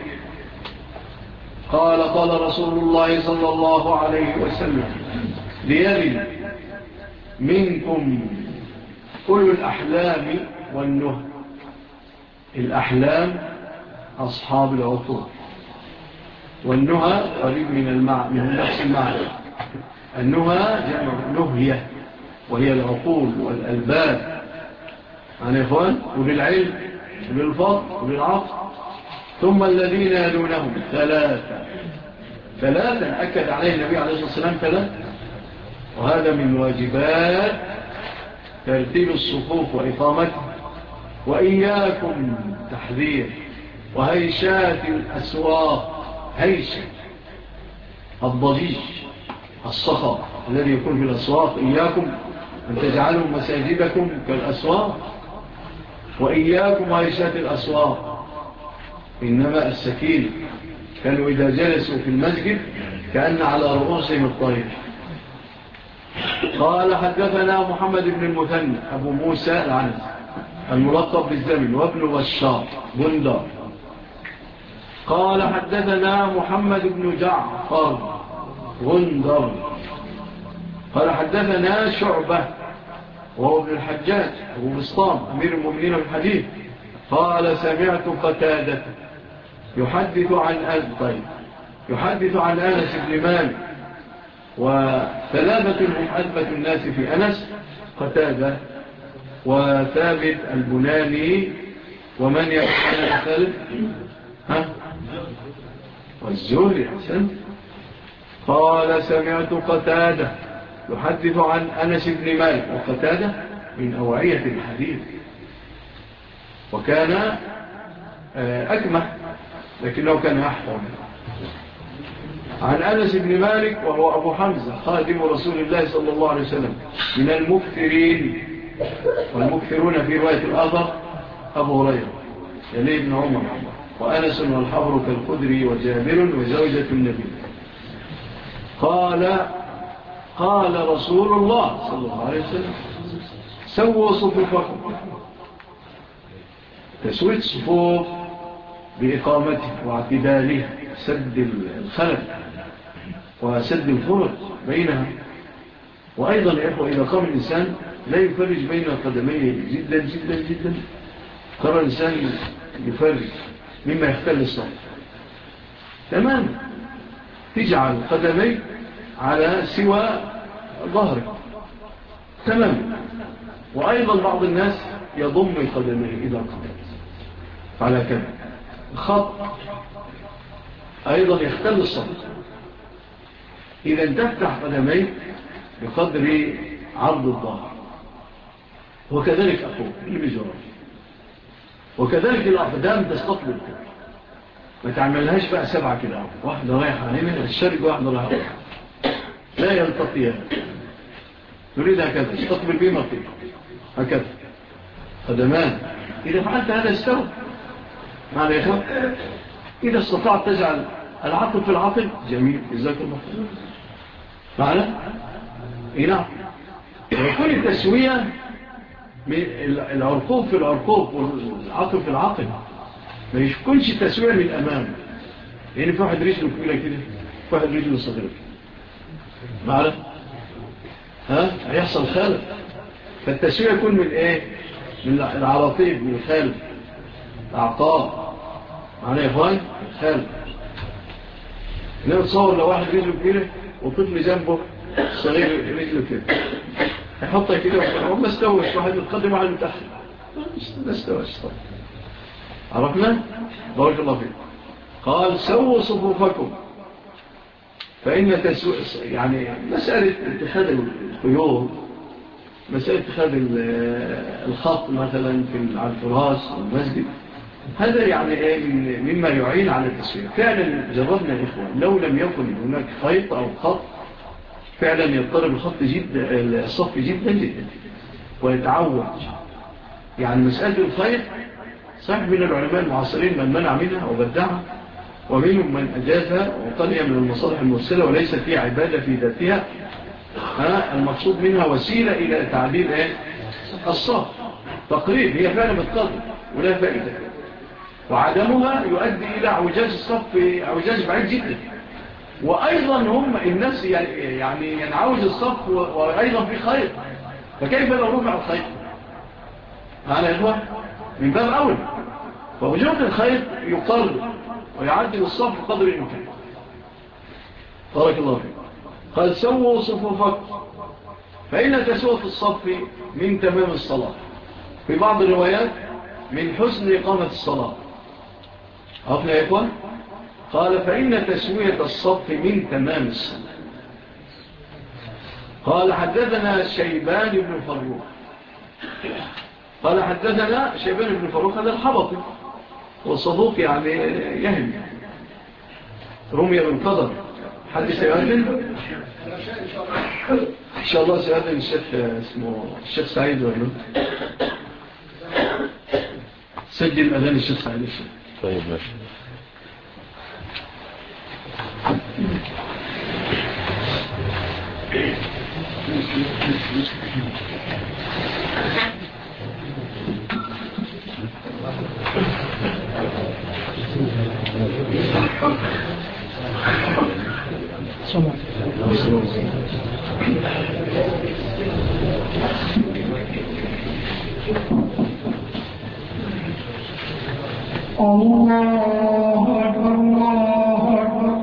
قال رسول الله صلى الله عليه وسلم ليرن منكم كل الأحلام والنهى. الأحلام أصحاب العطور والنهى قريب من نفس المعنى النهى جمع نهية وهي العقول والألباب عن إخوان وبالعلم وبالفضل وبالعقل. ثم الذين يلونهم ثلاثة أكد عليه النبي عليه الصلاة والسلام ثلاثة. وهذا من واجبات ترتيب الصفوف وإقامته. وإياكم تحذير وهيشات الأسواق، هيشة الضجيج الصخب الذي يكون في الأسواق، إياكم أن تجعلوا مساجدكم كالأسواق. وإياكم هيشات الأسواق، إنما السكين كانوا إذا جلسوا في المسجد كأن على رؤوسهم الطير. قال حدثنا محمد بن المثنى أبو موسى العنز الملقب بالزمن وابن بشار بندار. قال حدثنا محمد بن جعفر غندر. قال حدثنا شعبة وهو ابن الحجاج أبو بسطام أمير المؤمنين بالحديث. قال سمعت قتادة يحدث عن أنس بن مالك. وثلاثة من أحدث الناس في أنس قتادة وثابت البناني ومن يكون الثالث والزهري حسن. قال سمعت قتادة يحدث عن أنس بن مالك، وقتادة من أوعية الحديث وكان أكمه لكنه كان أحفظ. عن أنس بن مالك وهو أبو حمزة خادم رسول الله صلى الله عليه وسلم من المكثرين، والمكثرون في رواية الآخر أبو هريرة يلي ابن عمر وأنس والحبر كالخدري وجابر وزوجة النبي. قال رسول الله صلى الله عليه وسلم سووا صفوفكم. تسوية الصفوف بإقامته واعتداله، سد الخلل وسد الفرج بينها. وأيضا يا إخوة إذا قام الإنسان لا يفرج بين قدميه جدا جدا جدا، ترى الإنسان يفرج مما يختل الصف تماما، تجعل قدميه على سوى ظهرك تماما. وأيضا بعض الناس يضم قدميه إذا قامت على كذا الخط أيضا يختل الصف. إذا تفتح قدميه بقدر عرض الظهر، وكذلك أقول البجرة، وكذلك الأقدام تستقبل، ما تعملهاش بقى 7 كده، واحدة رايحة هنا الشرق واحدة رايحة لا يلتقيها، نريد هكذا تستقبل بيه مرتين هكذا قدمان. إذا فعلت هذا استوى معنى يا إخوة. إذا استطعت تجعل العقل في العقل جميل جزاك الله معنى نعم. ويكون التسوية العرقوب في العرقوب والعقل في العقل، ما يكونش التسوية من الأمام، يعني في واحد رجله كبيرة كده في واحد رجله صغيرة معنى هيحصل خالف. فالتسوية يكون من ايه؟ من العراطيب، من الخالف الأعقاب معنى يا إخوان الخالف. لو تصور لو واحد رجله كبيرة وطفل جنبه صغير رجله كده يحطها كده وما استوش، واحد يتقدم واحد متأخر ما استوش. عرفنا؟ بارك الله فيك. قال سووا صفوفكم، فإن يعني مسألة اتخاذ الخيوط، مسألة اتخاذ الخط مثلا على الفراش والمسجد، هذا يعني ايه مما يعين على التسوية. فعلا جربنا يا إخوان لو لم يكن هناك خيط أو خط فعلا يضطرب الخط جدا الصف جدا جدا ويتعوج. يعني مسألة الخيط صحيح من العلماء المعاصرين من منع منها وبدعها، ومنهم من أجازها وقال هي من المصالح المرسلة وليس فيها عبادة في ذاتها، المقصود منها وسيلة إلى تعديل الصف تقريب، هي فعلا بتقرب ولا فائدة، وعدمها يؤدي إلى اعوجاج الصف اعوجاج بعيد جدا. وأيضا هم الناس يعني ينعوج الصف وأيضا في خير، فكيف لو رفع الخير معنا يا إخوة من باب أول. فوجود الخير يقرب ويعدل الصف قدر الإمكان. بارك الله فيك. قال سووا صفوفكم فإن تسوة الصف من تمام الصلاة. في بعض الروايات من حسن إقامة الصلاة. عرفنا يا إخوان؟ قال فإن تسوية الصف من تمام الصلاة. قال حدثنا شيبان بن فروخ. قال حدثنا شيبان بن فروخ هذا الحبطي والصدوق يعني يهم رمي بالقدر. حد سيؤذن إن شاء الله سيؤذن الشيخ اسمه الشيخ سعيد وإنه سجل أذان الشيخ سعيد. طيب ماشي. الله أكبر الله أكبر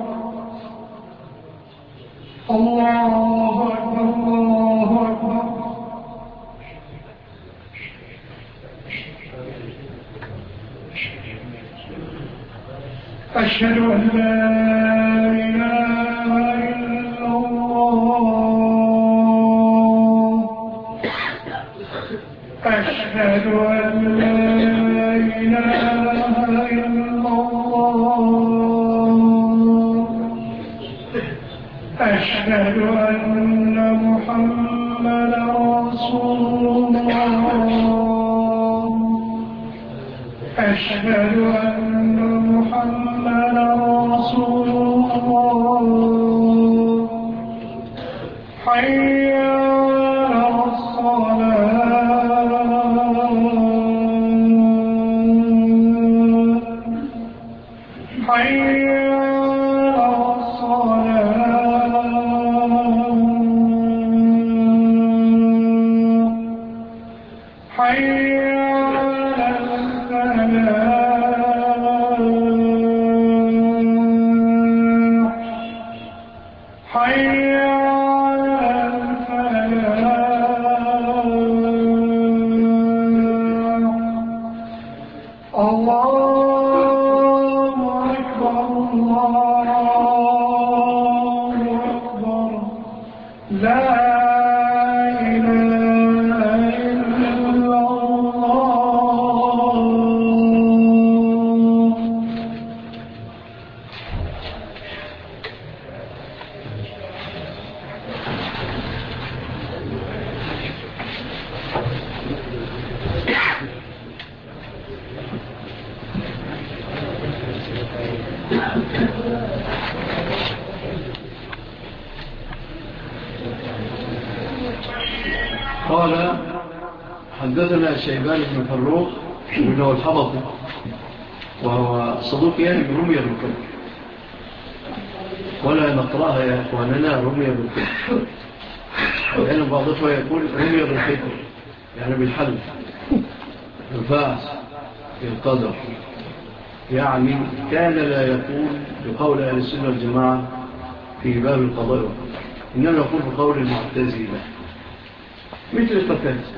الله أكبر الله أكبر أشهد أن لا إله إلا الله أشهد أن لا إله إلا الله أشهد أن محمدا رسول الله أشهد أن محمدا رسول الله حي على الصلاة حي على الصلاة حي على الفلاح حي على الفلاح الله أكبر الله أكبر لا إله إلا الله. قال حدثنا شيبان بن فروخ وإنه الحبطي وهو صدوق يعني رمي بالكفر ولا نقرأها يا أخواننا رمي بالكفر لأن بعض الأخوة يقول رمي بالكفر يعني بالحلف الفاس القدر يعني كان لا يقول بقول أهل السنة والجماعة في باب القضاء إنما يقول بقول المعتزلة مثل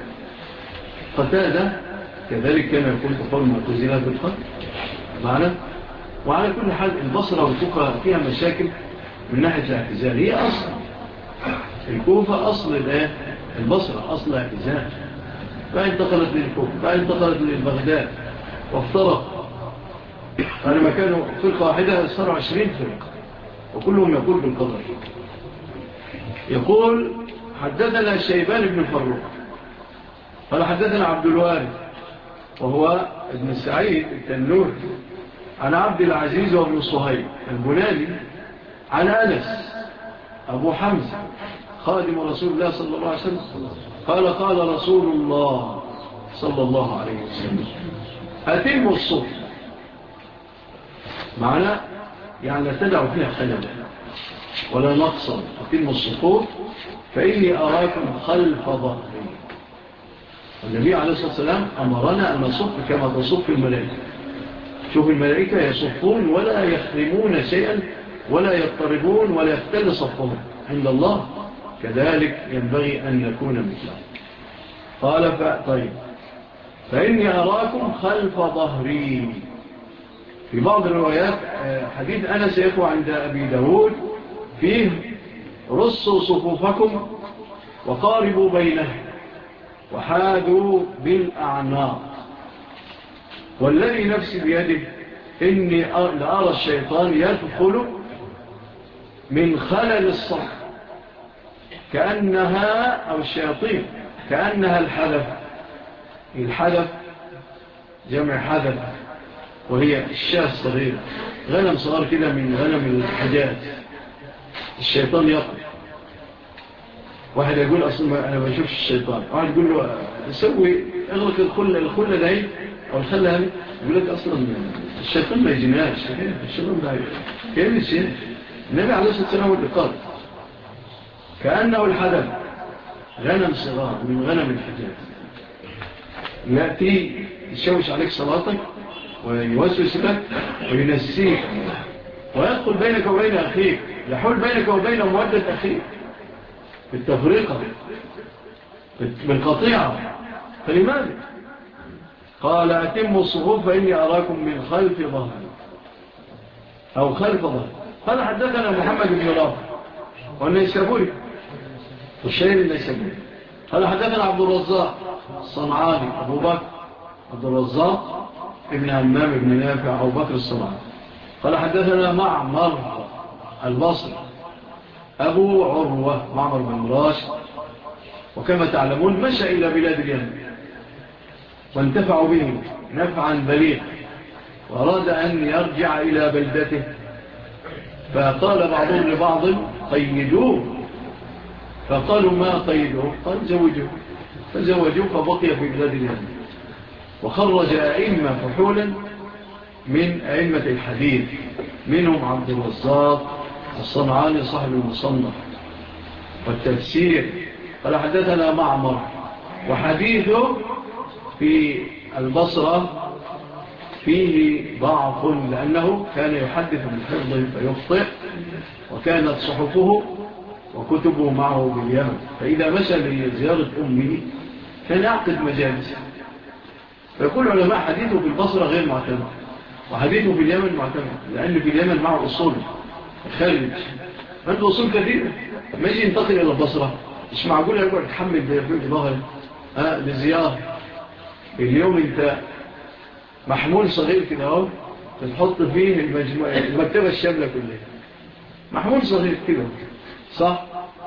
قتادة كذلك كان يقول بقول المعتزلة بالقدر معنا. وعلى كل حال البصرة والكوفة فيها مشاكل من ناحية الاعتزال. هي أصل الكوفة أصل البصرة أصل اعتزال فانتقلت للكوفة فانتقلت للبغداد وافترق فلما كانوا فرقة واحدة صاروا 20 فرقة وكلهم يقول بالقدر. يقول حدثنا شيبان بن فروخ قال حدثنا عبد الوارث وهو ابن سعيد التنور عن عبد العزيز وابن صهيب البناني عن أنس أبو حمزة خادم رسول الله صلى الله عليه وسلم قال قال رسول الله صلى الله عليه وسلم أتموا الصف معنى يعني تدعوا فيها خللا ولا نقصا أتموا الصفوف فإني أراكم خلف ظهري. النبي عليه الصلاة والسلام أمرنا أن نصف كما تصف الملائكة. شوف الملائكة يصفون ولا يخرمون شيئا ولا يضطربون ولا يختل صفهم عند الله كذلك ينبغي أن نكون مثله. قال طيب فإني أراكم خلف ظهري. في بعض الروايات حديث أنس يقوى عند أبي داود فيه رصوا صفوفكم وقاربوا بينه وحاذوا بالأعناق، والذي نفسي بيده إني لأرى الشيطان يدخل من خلل الصف كأنها، أو الشياطين كأنها الحدث جمع حدث، وهي الشاة الصغيرة، غنم صغير كده من غنم الحجاج. الشيطان يقف، واحد يقول أصلا أنا ما بشوفش الشيطان، واحد يقول له سوي اغلق الخلة دي أو الخلة هذه، يقول لك أصلا الشيطان ما يجناش، الشيطان ما يجناش. النبي عليه الصلاة والسلام اللي قال كأنه الحدث غنم صغار من غنم الحجاج، يأتي يشوش عليك صلاتك ويوسوس لك وينسيك ويدخل بينك وبين أخيك، يحول بينك وبين مودة أخيك بالتفريقة بالقطيعة. فلماذا؟ قال أتموا الصفوف فإني أراكم من خلف ظهر أو خلف ظهر. قال حدثنا محمد بن رافع والنيسابوري والشهير النيسابوري. قال حدثنا عبد الرزاق الصنعاني أبو بكر عبد الرزاق ابن همام ابن نافع أبو بكر الصنعاني. قال حدثنا معمر البصري أبو عروة معمر بن راشد، وكما تعلمون مشى إلى بلاد اليمن وانتفعوا به نفعا بليغا، وأراد أن يرجع إلى بلدته، فقال بعضهم لبعض قيدوه، فقالوا ما قيدوه؟ قال زوجوه، فزوجوه فبقي في بلاد اليمن. وخرج أئمة فحولا من أئمة الحديث، منهم عبد الرزاق الصنعاني صاحب المصنف والتفسير. قال حدثنا معمر، وحديثه في البصرة فيه ضعف لأنه كان يحدث بالحفظ فيخطئ، وكانت صحفه وكتبه معه باليمن، فإذا مشى لزيارة أمه كان يعقد مجالس. فيقول علماء حديثه في البصرة غير معتمد، وحديثه في اليمن معتمد، لأن في اليمن معه أصول خارج، عنده أصول كثيرة. ما يجي ينتقل إلى البصرة مش معقول يقعد تحمل في ظهر للزيارة. اليوم انت محمول صغير كده اهو تحط فيه المكتبة الشاملة كلها، محمول صغير كده صح،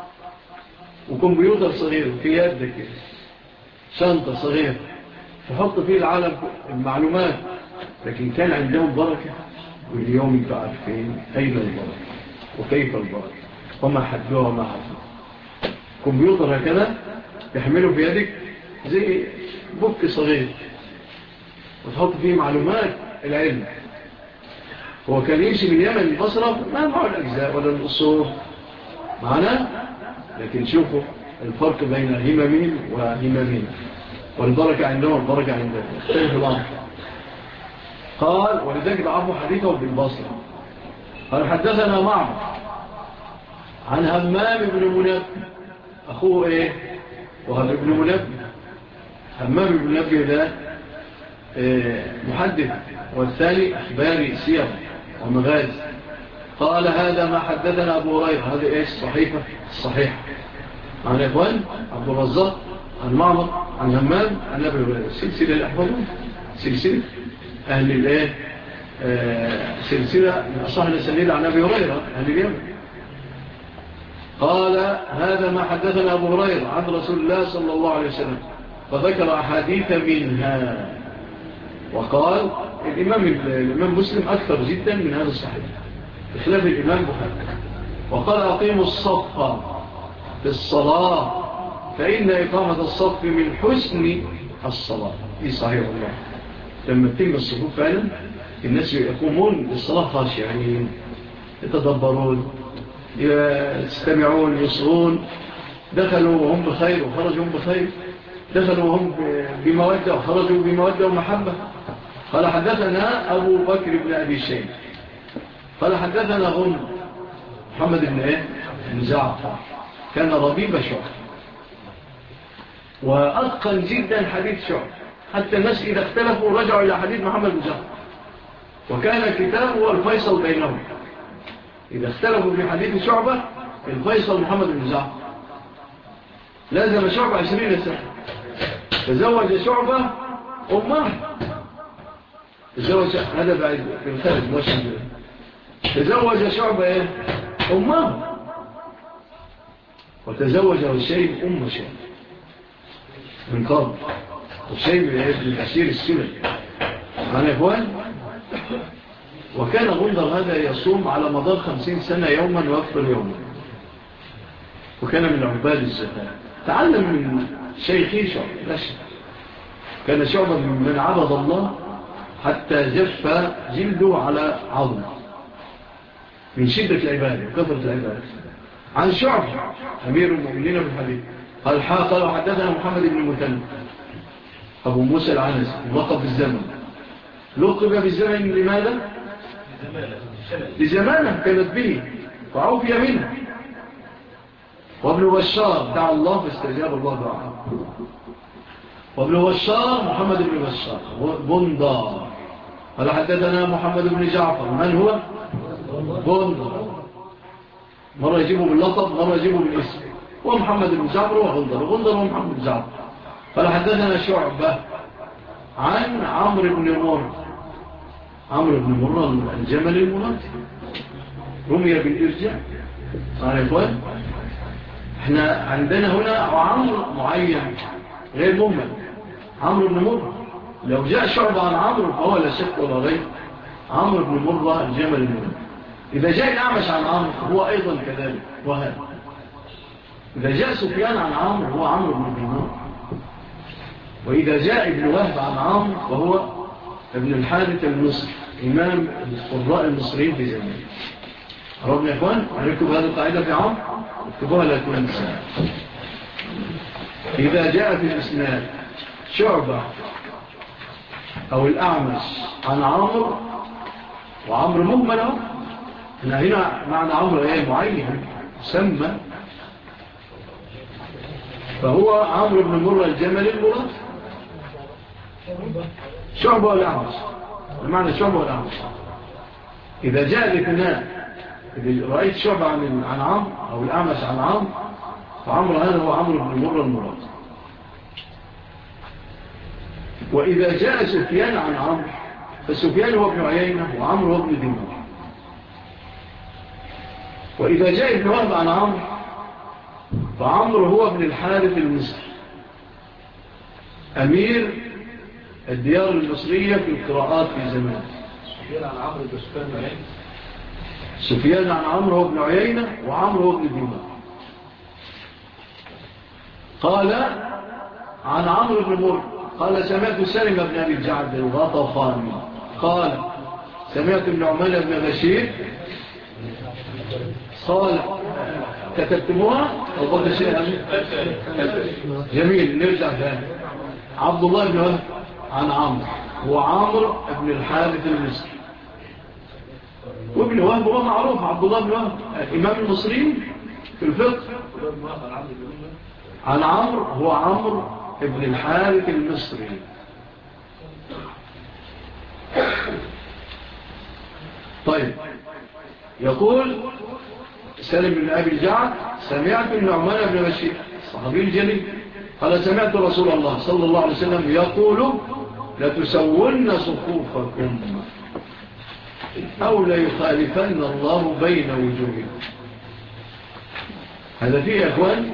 وكمبيوتر صغير في يدك كده، شنطة صغيرة تحط فيه العالم المعلومات. لكن كان عندهم بركة، واليوم انت عارفين أين البركة وكيف البركة وما حدوها وما حدوها. كمبيوتر هكذا تحمله في يدك زي بوك صغير وتحط فيه معلومات العلم. هو كان يمشي من يمن البصرة ما معه الأجزاء ولا الأصول معنا، لكن شوفوا الفرق بين هممين وهممين، والبركة عندهم البركة عندهم اختلف الأمر. قال ولذلك ضعفوا حديثه بالبصرة. قال حدثنا معمر عن همام بن منبه، أخوه إيه؟ وهب بن منبه. همام بن منبه ده محدث، والثاني أخباري سير ومغازي. قال هذا ما حدثنا أبو هريرة. هذا إيش؟ صحيفة الصحيح عن إخوان عبد الرزاق عن معمر عن همام عن أبي هريرة. سلسلة الأحفظون، سلسلة أهل الإيه، سلسلة من أصح الأسانيد عن أبي هريرة أهل اليمن. قال هذا ما حدثنا أبو هريرة عن رسول الله صلى الله عليه وسلم، فذكر أحاديث منها. وقال الإمام مسلم أكثر جدا من هذا الصحيح بخلاف الإمام بخاري. وقال أقيموا الصف في الصلاة فإن إقامة الصف من حسن الصلاة. إيه صحيح الله، لما تتم الصفوف فعلا الناس يقومون للصلاة خاشعين يتدبرون يستمعون يصغون، دخلوا وهم بخير وخرجوا هم بخير، دخلوا وهم بمودة وخرجوا بمودة ومحبة. قال حدثنا أبو بكر بن أبي شيبة قال حدثنا محمد بن بن جعفر كان ربيب شعبة، وأتقن جدا حديث شعبة، حتى الناس إذا اختلفوا رجعوا إلى حديث محمد بن جعفر، وكان كتابه الفيصل بينهم. إذا اختلفوا في حديث شعبة الفيصل محمد بن جعفر. لازم شعبة 20 سنة. تزوج شعبة أمه، تزوج هذا بعد في الخارج ماشي. تزوج شعبة أمه، وتزوج هشيم أم شيم من قبل. هشيم بن العشير السلمي معنا يا إخوان. وكان غندر هذا يصوم على مدار 50 سنة يوما ويفطر يوما، وكان من عباد الزكاة. تعلم من شيخي شعبة، لا شك كان شعبة من عبد الله حتى جف جلده على عظم من شدة العبادة وكثرة العبادة. عن شعبة أمير المؤمنين بالحديث قال وحدثنا محمد بن المثنى أبو موسى العنزي لقب بالزمن. لقب بالزمن لماذا؟ لزمانه كانت به وعوفي منه. وابن بشار دعا الله فاستجاب الله دعاه. وابن بشار محمد بن بشار بندار. قال حدثنا محمد بن جعفر. من هو؟ بندار. مرة يجيبه باللقب مرة يجيبه بالاسم. ومحمد بن جعفر وغندر ومحمد بن جعفر. قال حدثنا شعبة عن عمرو بن مر. عمرو بن مر الجمل المناطي رمي بالإرجاء. قال يا إخوان احنا عندنا هنا عمرو معين غير مهمل، عمرو بن مر. لو جاء شعبة عن عمرو فهو لا شك ولا غير عمرو بن مر الجمل المناطي. إذا جاء الأعمش عن عمرو هو أيضا كذلك وهذا. إذا جاء سفيان عن عمرو هو عمرو بن دينار. وإذا جاء ابن وهب عن عمرو فهو ابن الحارث المصري إمام القراء المصريين في زمان. عرفنا يا إخوان عليكم هذه القاعدة في عمرو اكتبوها لا تنسى. إذا جاء في الإسناد شعبة أو الأعمش عن عمرو وعمرو مهمل، هنا معنى عمرو معين سمى، فهو عمرو بن مر الجمل المراد. شعبة والأعمش بمعنى شعبة والأعمش. إذا جاء الاثنان، إذا رأيت شعبة عن عمرو أو الأعمش عن عمرو فعمرو هذا هو عمرو بن مر المراد. وإذا جاء سفيان عن عمرو فسفيان هو ابن عيينة وعمرو هو ابن دينار. وإذا جاء ابن وهب عن عمرو فعمرو هو ابن الحارث المصري أمير الديار المصرية في القراءات في زمان. سفيان عن عمرو هو ابن عيينة وعمرو هو ابن دينار. قال عن عمرو بن مر قال سمعت سالم بن أبي الجعد الغطفاني قال سمعت ابن عمان بن بشير قال كتبتموها أو قلت شيء جميل. نرجع ثاني. عبد الله بن وهب عن عمرو هو عمرو بن الحارث المصري. وابن وهب هو معروف عبد الله بن وهب إمام المصريين في الفقه. عن عمرو هو عمرو بن الحارث المصري. طيب يقول سالم بن أبي الجعد سمعت ابن عمان بن بشير صحابي الجليل قال سمعت رسول الله صلى الله عليه وسلم يقول لتسون صفوفكم أو ليخالفن الله بين وجوهكم. هذا فيه يا أخوان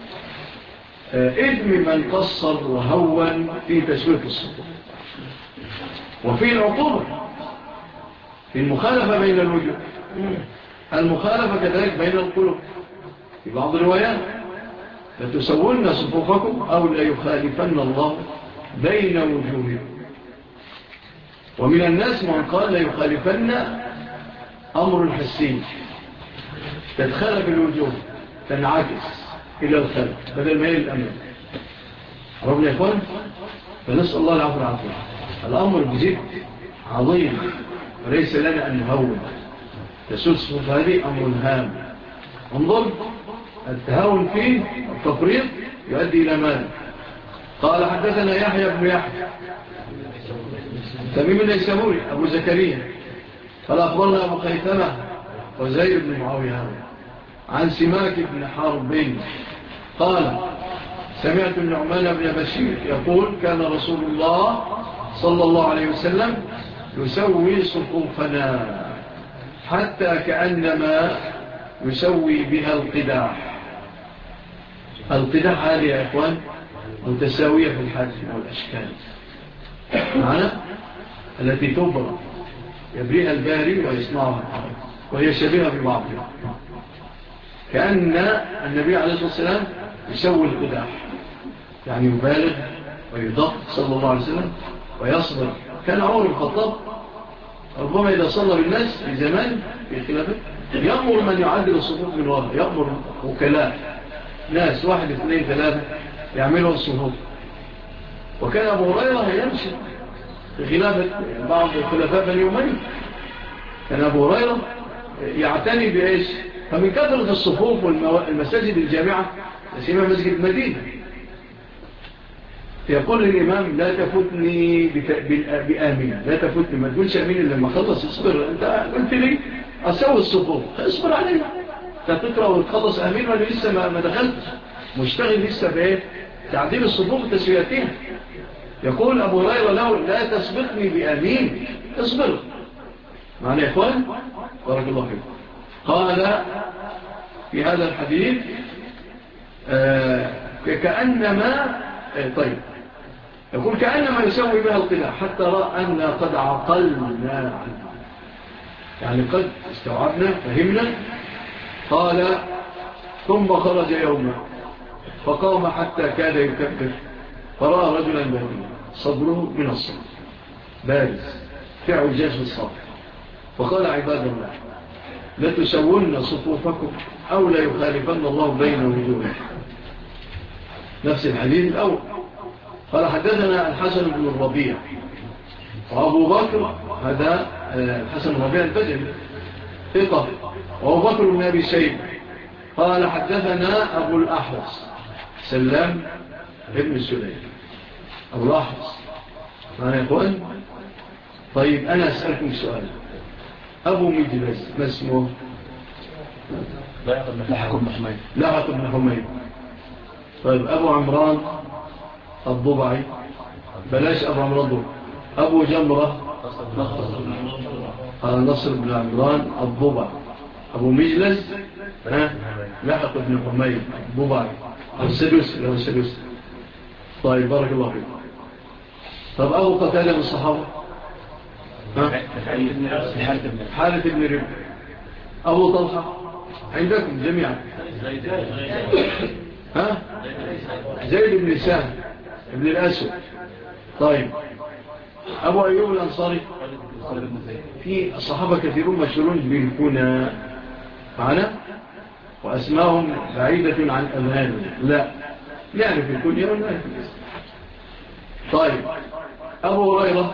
إثم من قصر وهون في تسوية الصفوف، وفي العقوبة في المخالفة بين الوجوه، المخالفة كذلك بين القلوب. في بعض الروايات لتسون صفوفكم أو لا يخالفن الله بين وجوهكم. ومن الناس من قال لا يخالفن أمر حسين، تتخلف الوجوه تنعكس إلى الخلف بدل ما هي الأمر. ربنا يا إخوان فنسأل الله العفو والعافية. الأمر بجد عظيم وليس لنا أن نهون. تسوس هذه أمر هام انظر التهاون فيه التفريط يؤدي إلى مال. قال حدثنا يحيى بن يحيى تميم النيسابوري أبو زكريا قال أخبرنا أبو خيثمة وزيد بن معاوية عن سماك بن حرب قال سمعت النعمان بن بشير يقول كان رسول الله صلى الله عليه وسلم يسوي صفوفنا حتى كأنما يسوي بها القداح. القداح هذه يا إخوان متساوية في الحجم والأشكال معنا التي تبرى يبريها الباري ويصنعها وهي شبيهة ببعضها. كأن النبي عليه الصلاة والسلام يسوي القداح يعني يبالغ ويضغط صلى الله عليه وسلم ويصبر. كان عمر بن الخطاب ربما إذا صلى بالناس في زمان في خلافه يأمر من يعدل الصفوف من وراء، يأمر وكلاء ناس 1 2 3 يعملوا الصفوف. وكان أبو هريرة يمشي في خلافة بعض خلفاء بني أمية. كان أبو هريرة يعتني بإيش؟ فمن كثرة الصفوف والمساجد الجامعة اسمها مسجد المدينة يقول للإمام لا تفتني بآمين، لا تفتني ما تقولش آمين إلا لما خلص. اصبر أنت قلت لي أسوي الصفوف اصبر عليها. تقرأ وتخلص آمين ولا لسه ما دخلتش مشتغل لسه بإيه تعديل الصفوف وتسويتها. يقول أبو هريرة له لا تسبقني بآمين اصبر معنا يا إخوان بارك الله فيكم. قال في هذا الحديث كأنما طيب يقول كأنما يسوي بها القلاع حتى رأى أن قد عقلنا عنه يعني قد استوعبنا فهمنا. قال ثم خرج يوما فقام حتى كاد يكبر فرأى رجلا باريا صدره من الصدر بارز في عجاج الصدر فقال عباد الله لتسوون صفوفكم أو لا يخالفن الله بين وجوهكم. نفس الحديث الأول. قال حدثنا الحسن بن الربيع وأبو بكر هذا الحسن بن الربيع البجلي ثقة وأبو بكر بن أبي شيبة قال حدثنا أبو الأحوص سلام ابن سليم أبو الأحوص معنا يا إخوان. طيب أنا أسألكم سؤال أبو مجلس ما اسمه؟ لاحق بن حميد. طيب أبو عمران الضبعي بلاش أبو عمران الضبعي أبو جمرة نصر بن عمران الضبعي أبو مجلس لاحق بن حميد الضبعي السدوس. طيب بارك الله فيك. طب أبو قتادة من الصحابة حارث بن ربيعة. أبو طلحة عندكم جميعا زيد بن سهل بن الأسود. طيب أبو أيوب الأنصاري. في الصحابة كثيرون مشهورون بالكنى معنا وأسماهم بعيدة عن أذهاننا لا نعرف الكنية ونعرف الاسم. طيب أبو هريرة.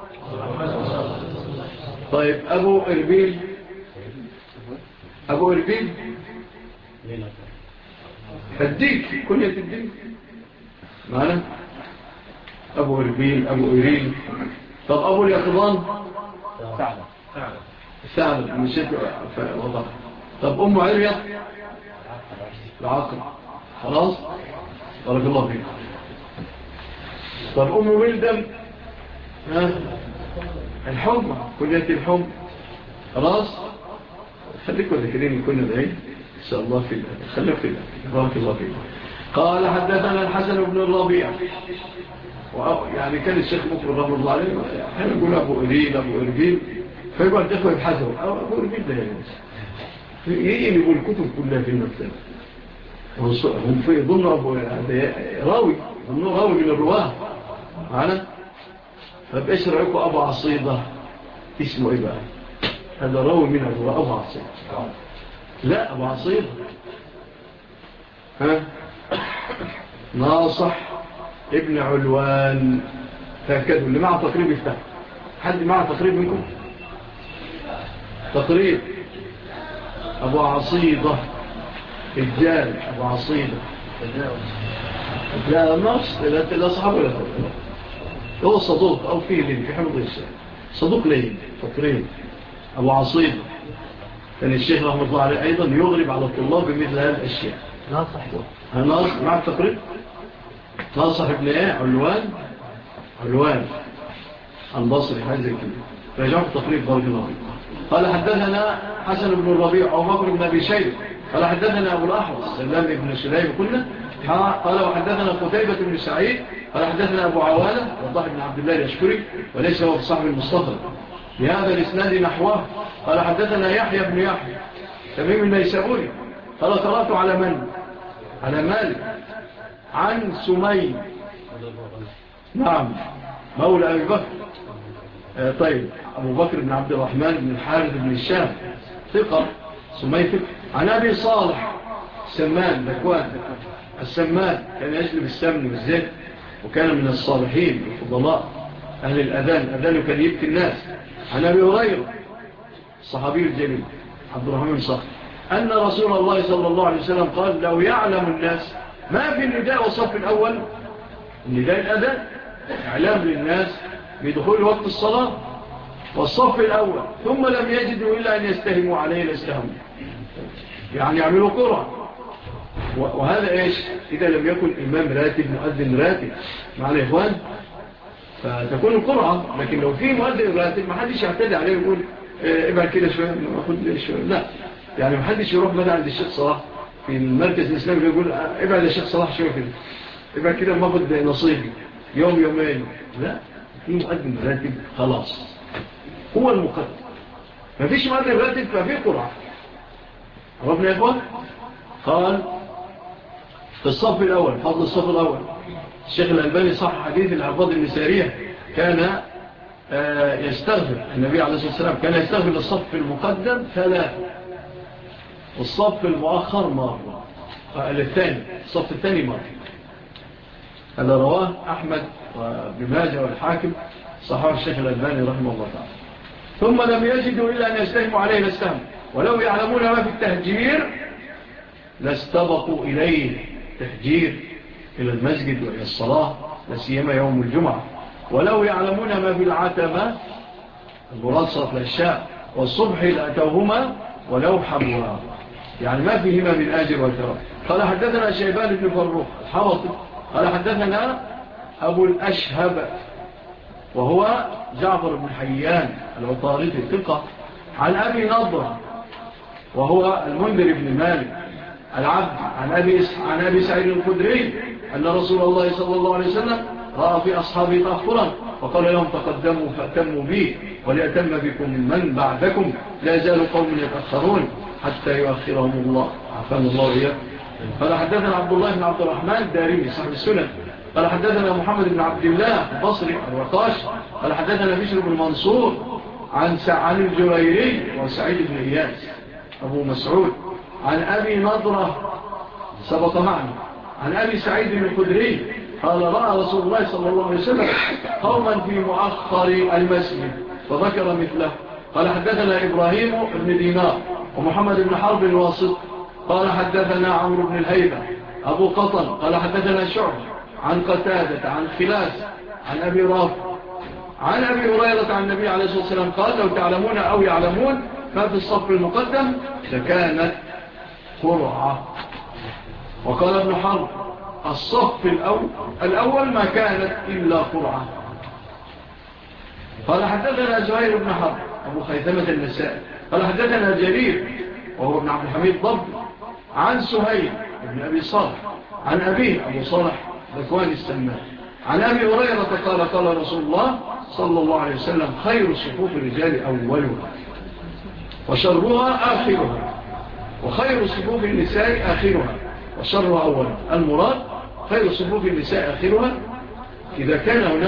طيب أبو إربيل الديك كنية الديك معنا أبو إربيل أبو إريل. طب أبو اليقظان ثعلب مشيت وضع. طب أم عرية العقل خلاص بارك الله فيك. طب أم ولدم الحمى كنية الحمى خلاص. خليكم ذكرين كنا بعيد إن شاء الله في الله خليك في الله بارك الله فيك. قال حدثنا الحسن بن الربيع يعني كان الشيخ مقبل رحمه الله عليه أحيانا يقول أبو إريل أبو إربيل فيقول الإخوة يبحثوا أبو إربيل ده يقلبوا الكتب كلها في المكتبة هم في ضمن أبو راوي من الرواه معنا. طب إيش رأيكم أبو عصيدة اسمه إيه بقى؟ هذا راوي من الرواه أبو عصيدة لا أبو عصيدة ناصح ابن علوان. تأكدوا اللي معه تقريب يفتح. حد معه تقريب منكم؟ تقريب أبو عصيدة الجال أبو عصيدة. لا نص لا صحاب ولا فقر، هو صدوق أو فيه لين في حمد الشيء، صدوق لين فقرين. أبو عصيدة كان الشيخ رحمه الله عليه أيضا يغرب على الطلاب بمثل هذه الأشياء. ناصح مع التقريب، ناصح ابن ايه علوان البصري حاجة كده، رجعوا التقريب بارك الله. قال حدثنا حسن بن الربيع أو بكر بن أبي شيبة قال حدثنا أبو الأحوص سلام بن سليم كنا. قال وحدثنا قتيبة بن سعيد قال حدثنا أبو عوانة وضح بن عبد الله الأشكري وليس هو بصاحب المصطفى بهذا الإسناد نحوه. قال حدثنا يحيى بن يحيى تميم النيسابوري قال قرأت على من؟ على مالك عن سمي، نعم مولى أبي بكر. طيب أبو بكر بن عبد الرحمن بن الحارث بن الشام ثقة، سمي ثقة. عن أبي صالح سمان ذكوان السمان كان يجلب السمن بالزيت وكان من الصالحين الفضلاء أهل الأذان كان يبكي الناس. عن أبي هريرة الصحابي الجليل عبد الرحمن بن صخر أن رسول الله صلى الله عليه وسلم قال لو يعلم الناس ما في النداء والصف الأول، النداء الأذان إعلام للناس بدخول وقت الصلاة، والصف الأول ثم لم يجدوا إلا أن يستهموا عليه لاستهموا، يعني يعملوا قرعة. وهذا إيش إذا لم يكن إمام راتب مؤذن راتب مع الإخوان فتكون القرعة. لكن لو في مؤذن راتب ما حدش يعتدي عليه ويقول ابعد كده شوية أخذ شوية، لا، يعني ما حدش يروح مثلا عند الشيخ صلاح في المركز الإسلامي يقول ابعد الشيخ صلاح شوية كده، ابعد كده ما أخذ نصيبي يوم يومين، لا، في مؤذن راتب خلاص هو المقدم، ما فيش مؤذن راتب ففي قرعة. عرفنا يا إخوان؟ قال في الصف الأول فضل الصف الأول الشيخ الألباني صح حديث العباد النسارية كان يستغفر النبي عليه الصلاة والسلام كان يستغفر للصف المقدم 3 والصف المؤخر مرة، الثاني الصف الثاني مرة. هذا رواه أحمد وابن ماجه والحاكم صحاب الشيخ الألباني رحمه الله تعالى. ثم لم يجدوا إلا أن يستهموا عليه لاستهموا ولو يعلمون ما في التهجير لاستبقوا إليه، تهجير إلى المسجد وإلى الصلاة لسيما يوم الجمعة. ولو يعلمون ما في العتمة المرصف للشاء والصبح لأتوهما ولو حبوها، يعني ما فيهما من آجر والثواب. قال حدثنا شيبان بن فروخ الحوطي قال حدثنا أبو الأشهب وهو جعفر بن حيان العطاردي ثقة عن أبي نضر وهو المنذر بن مالك العبد عن أبي سعيد الخدري أن رسول الله صلى الله عليه وسلم رأى في أصحابه تأخرا فقال لهم تقدموا فأتموا بي وليأتم بكم من بعدكم لا يزال قوم يتأخرون حتى يؤخرهم الله عفان الله إياه. قال حدثنا عبد الله بن عبد الرحمن الدارمي صاحب السنن قال حدثنا محمد بن عبد الله البصري الرقاش قال حدثنا بشر بن منصور عن الجريري وسعيد بن إياس أبو مسعود عن أبي نضرة سبق معنا عن أبي سعيد بن الخدري قال رأى رسول الله صلى الله عليه وسلم قوما في مؤخر المسجد فذكر مثله. قال حدثنا إبراهيم بن دينار ومحمد بن حرب الواسط قال حدثنا عمرو بن الهيبة أبو قطن قال حدثنا شعب عن قتادة عن خلاس عن أبي رافع عن أبي هريرة عن النبي عليه الصلاة والسلام قال لو تعلمون أو يعلمون ما في الصف المقدم لكانت قرعة. وقال ابن حرب الصف الأول ما كانت إلا قرعة. قال حدثنا زهير بن حرب أبو خيثمة النسائي قال حدثنا جرير وهو ابن عبد الحميد ضب عن سهيل ابن أبي صالح عن أبيه أبو صالح ذكوان السمان عن أبي هريرة قال رسول الله صلى الله عليه وسلم خير صفوف الرجال أولها وشرها آخرها وخير صفوف النساء آخرها وشرها أولها. المراد خير صفوف النساء آخرها إذا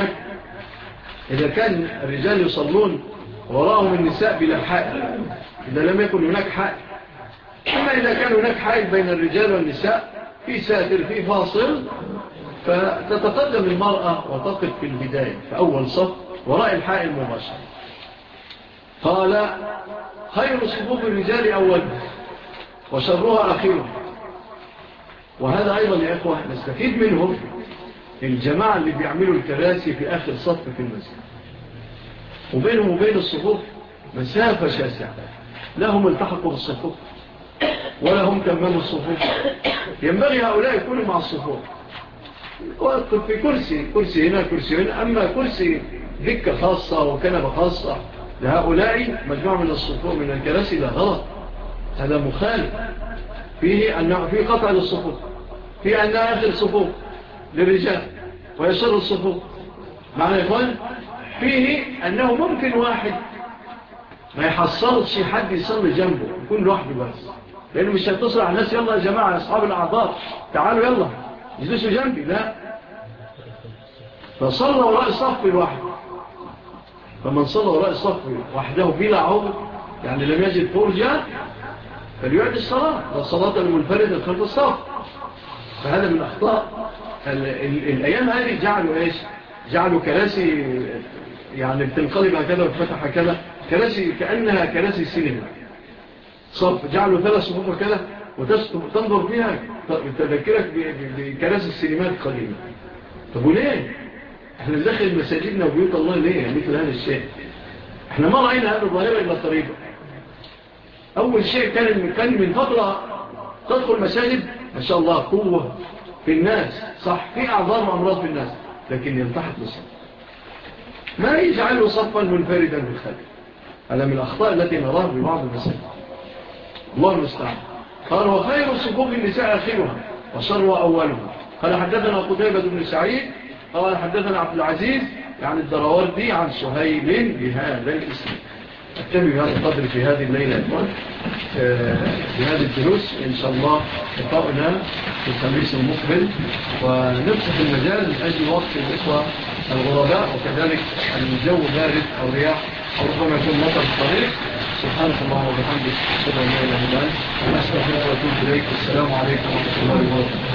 كان الرجال يصلون وراءهم النساء بلا حائل، إذا لم يكن هناك حائل. أما إذا كان هناك حائل بين الرجال والنساء في ساتر في فاصل فتتقدم المرأة وتقف في البداية في أول صف وراء الحائل مباشرة. قال خير صفوف الرجال أولها وشرها آخرها وهذا أيضا يا إخوة نستفيد منهم الجماعة اللي بيعملوا الكراسي في آخر صف في المسجد، وبينهم وبين الصفوف مسافة شاسعة، لا هم التحقوا بالصفوف ولا هم كملوا الصفوف. ينبغي هؤلاء يكونوا مع الصفوف، وقف في كرسي هنا كرسي هنا، أما كرسي دكة خاصة وكنبة خاصة لهؤلاء مجموعة من الصفوف من الكراسي، لا غلط، هذا مخالف. فيه قطع للصفوف، فيه أن آخر الصفوف للرجال ويسر الصفوف معنى إخوان، فيه أنه ممكن واحد ما يحصلش حد يصلي جنبه، يكون لوحده بس، لأنه مش هيتصل على الناس يلا يا جماعة أصحاب الأعضاء تعالوا يلا يجلسوا جنبي، لا، فصلى وراء الصف الواحد. فمن صلى وراء الصف وحده بلا عوض يعني لم يجد فرجة فليعد الصلاة، والصلاة المنفردة خلف الصف. فهذا من أخطاء الأيام هذه. جعلوا إيش؟ جعلوا كراسي يعني بتنقلب هكذا وتفتح هكذا، كراسي كأنها كراسي السينما صف، جعلوا 3 صفوف كذا وتنظر فيها تذكرك بكراسي السينمات القديمة. طب وليه؟ احنا ندخل مساجدنا وبيوت الله ليه مثل هذا الشيء؟ احنا ما رأينا هذا الظاهرة إلا طريقة. أول شيء كان من فترة تدخل مساجد ما شاء الله قوة في الناس، صح، في أعذار وأمراض في الناس، لكن يلتحق بالصف، ما يجعله صفا منفردا بالخلف. هذا من الأخطاء التي نراها في بعض المساجد. الله المستعان. قال وخير صفوف النساء آخرها وشر أولها. قال حدثنا قتيبة بن سعيد قال حدثنا عبد العزيز يعني الدراوردي عن سهيل بهذا الاسم. أكتبي بهذا القدر في هذه الليلة في هذه الدروس إن شاء الله لقاؤنا في الخميس المقبل، ونفتح المجال من أجل وقت الإخوة الغرباء، وكذلك الجو بارد أو رياح أو ربما يكون مطر في الطريق. سبحانك اللهم وبحمدك أشهد أن لا إله إلا أنت أستغفرك وأتوب إليك. السلام عليكم ورحمة الله وبركاته.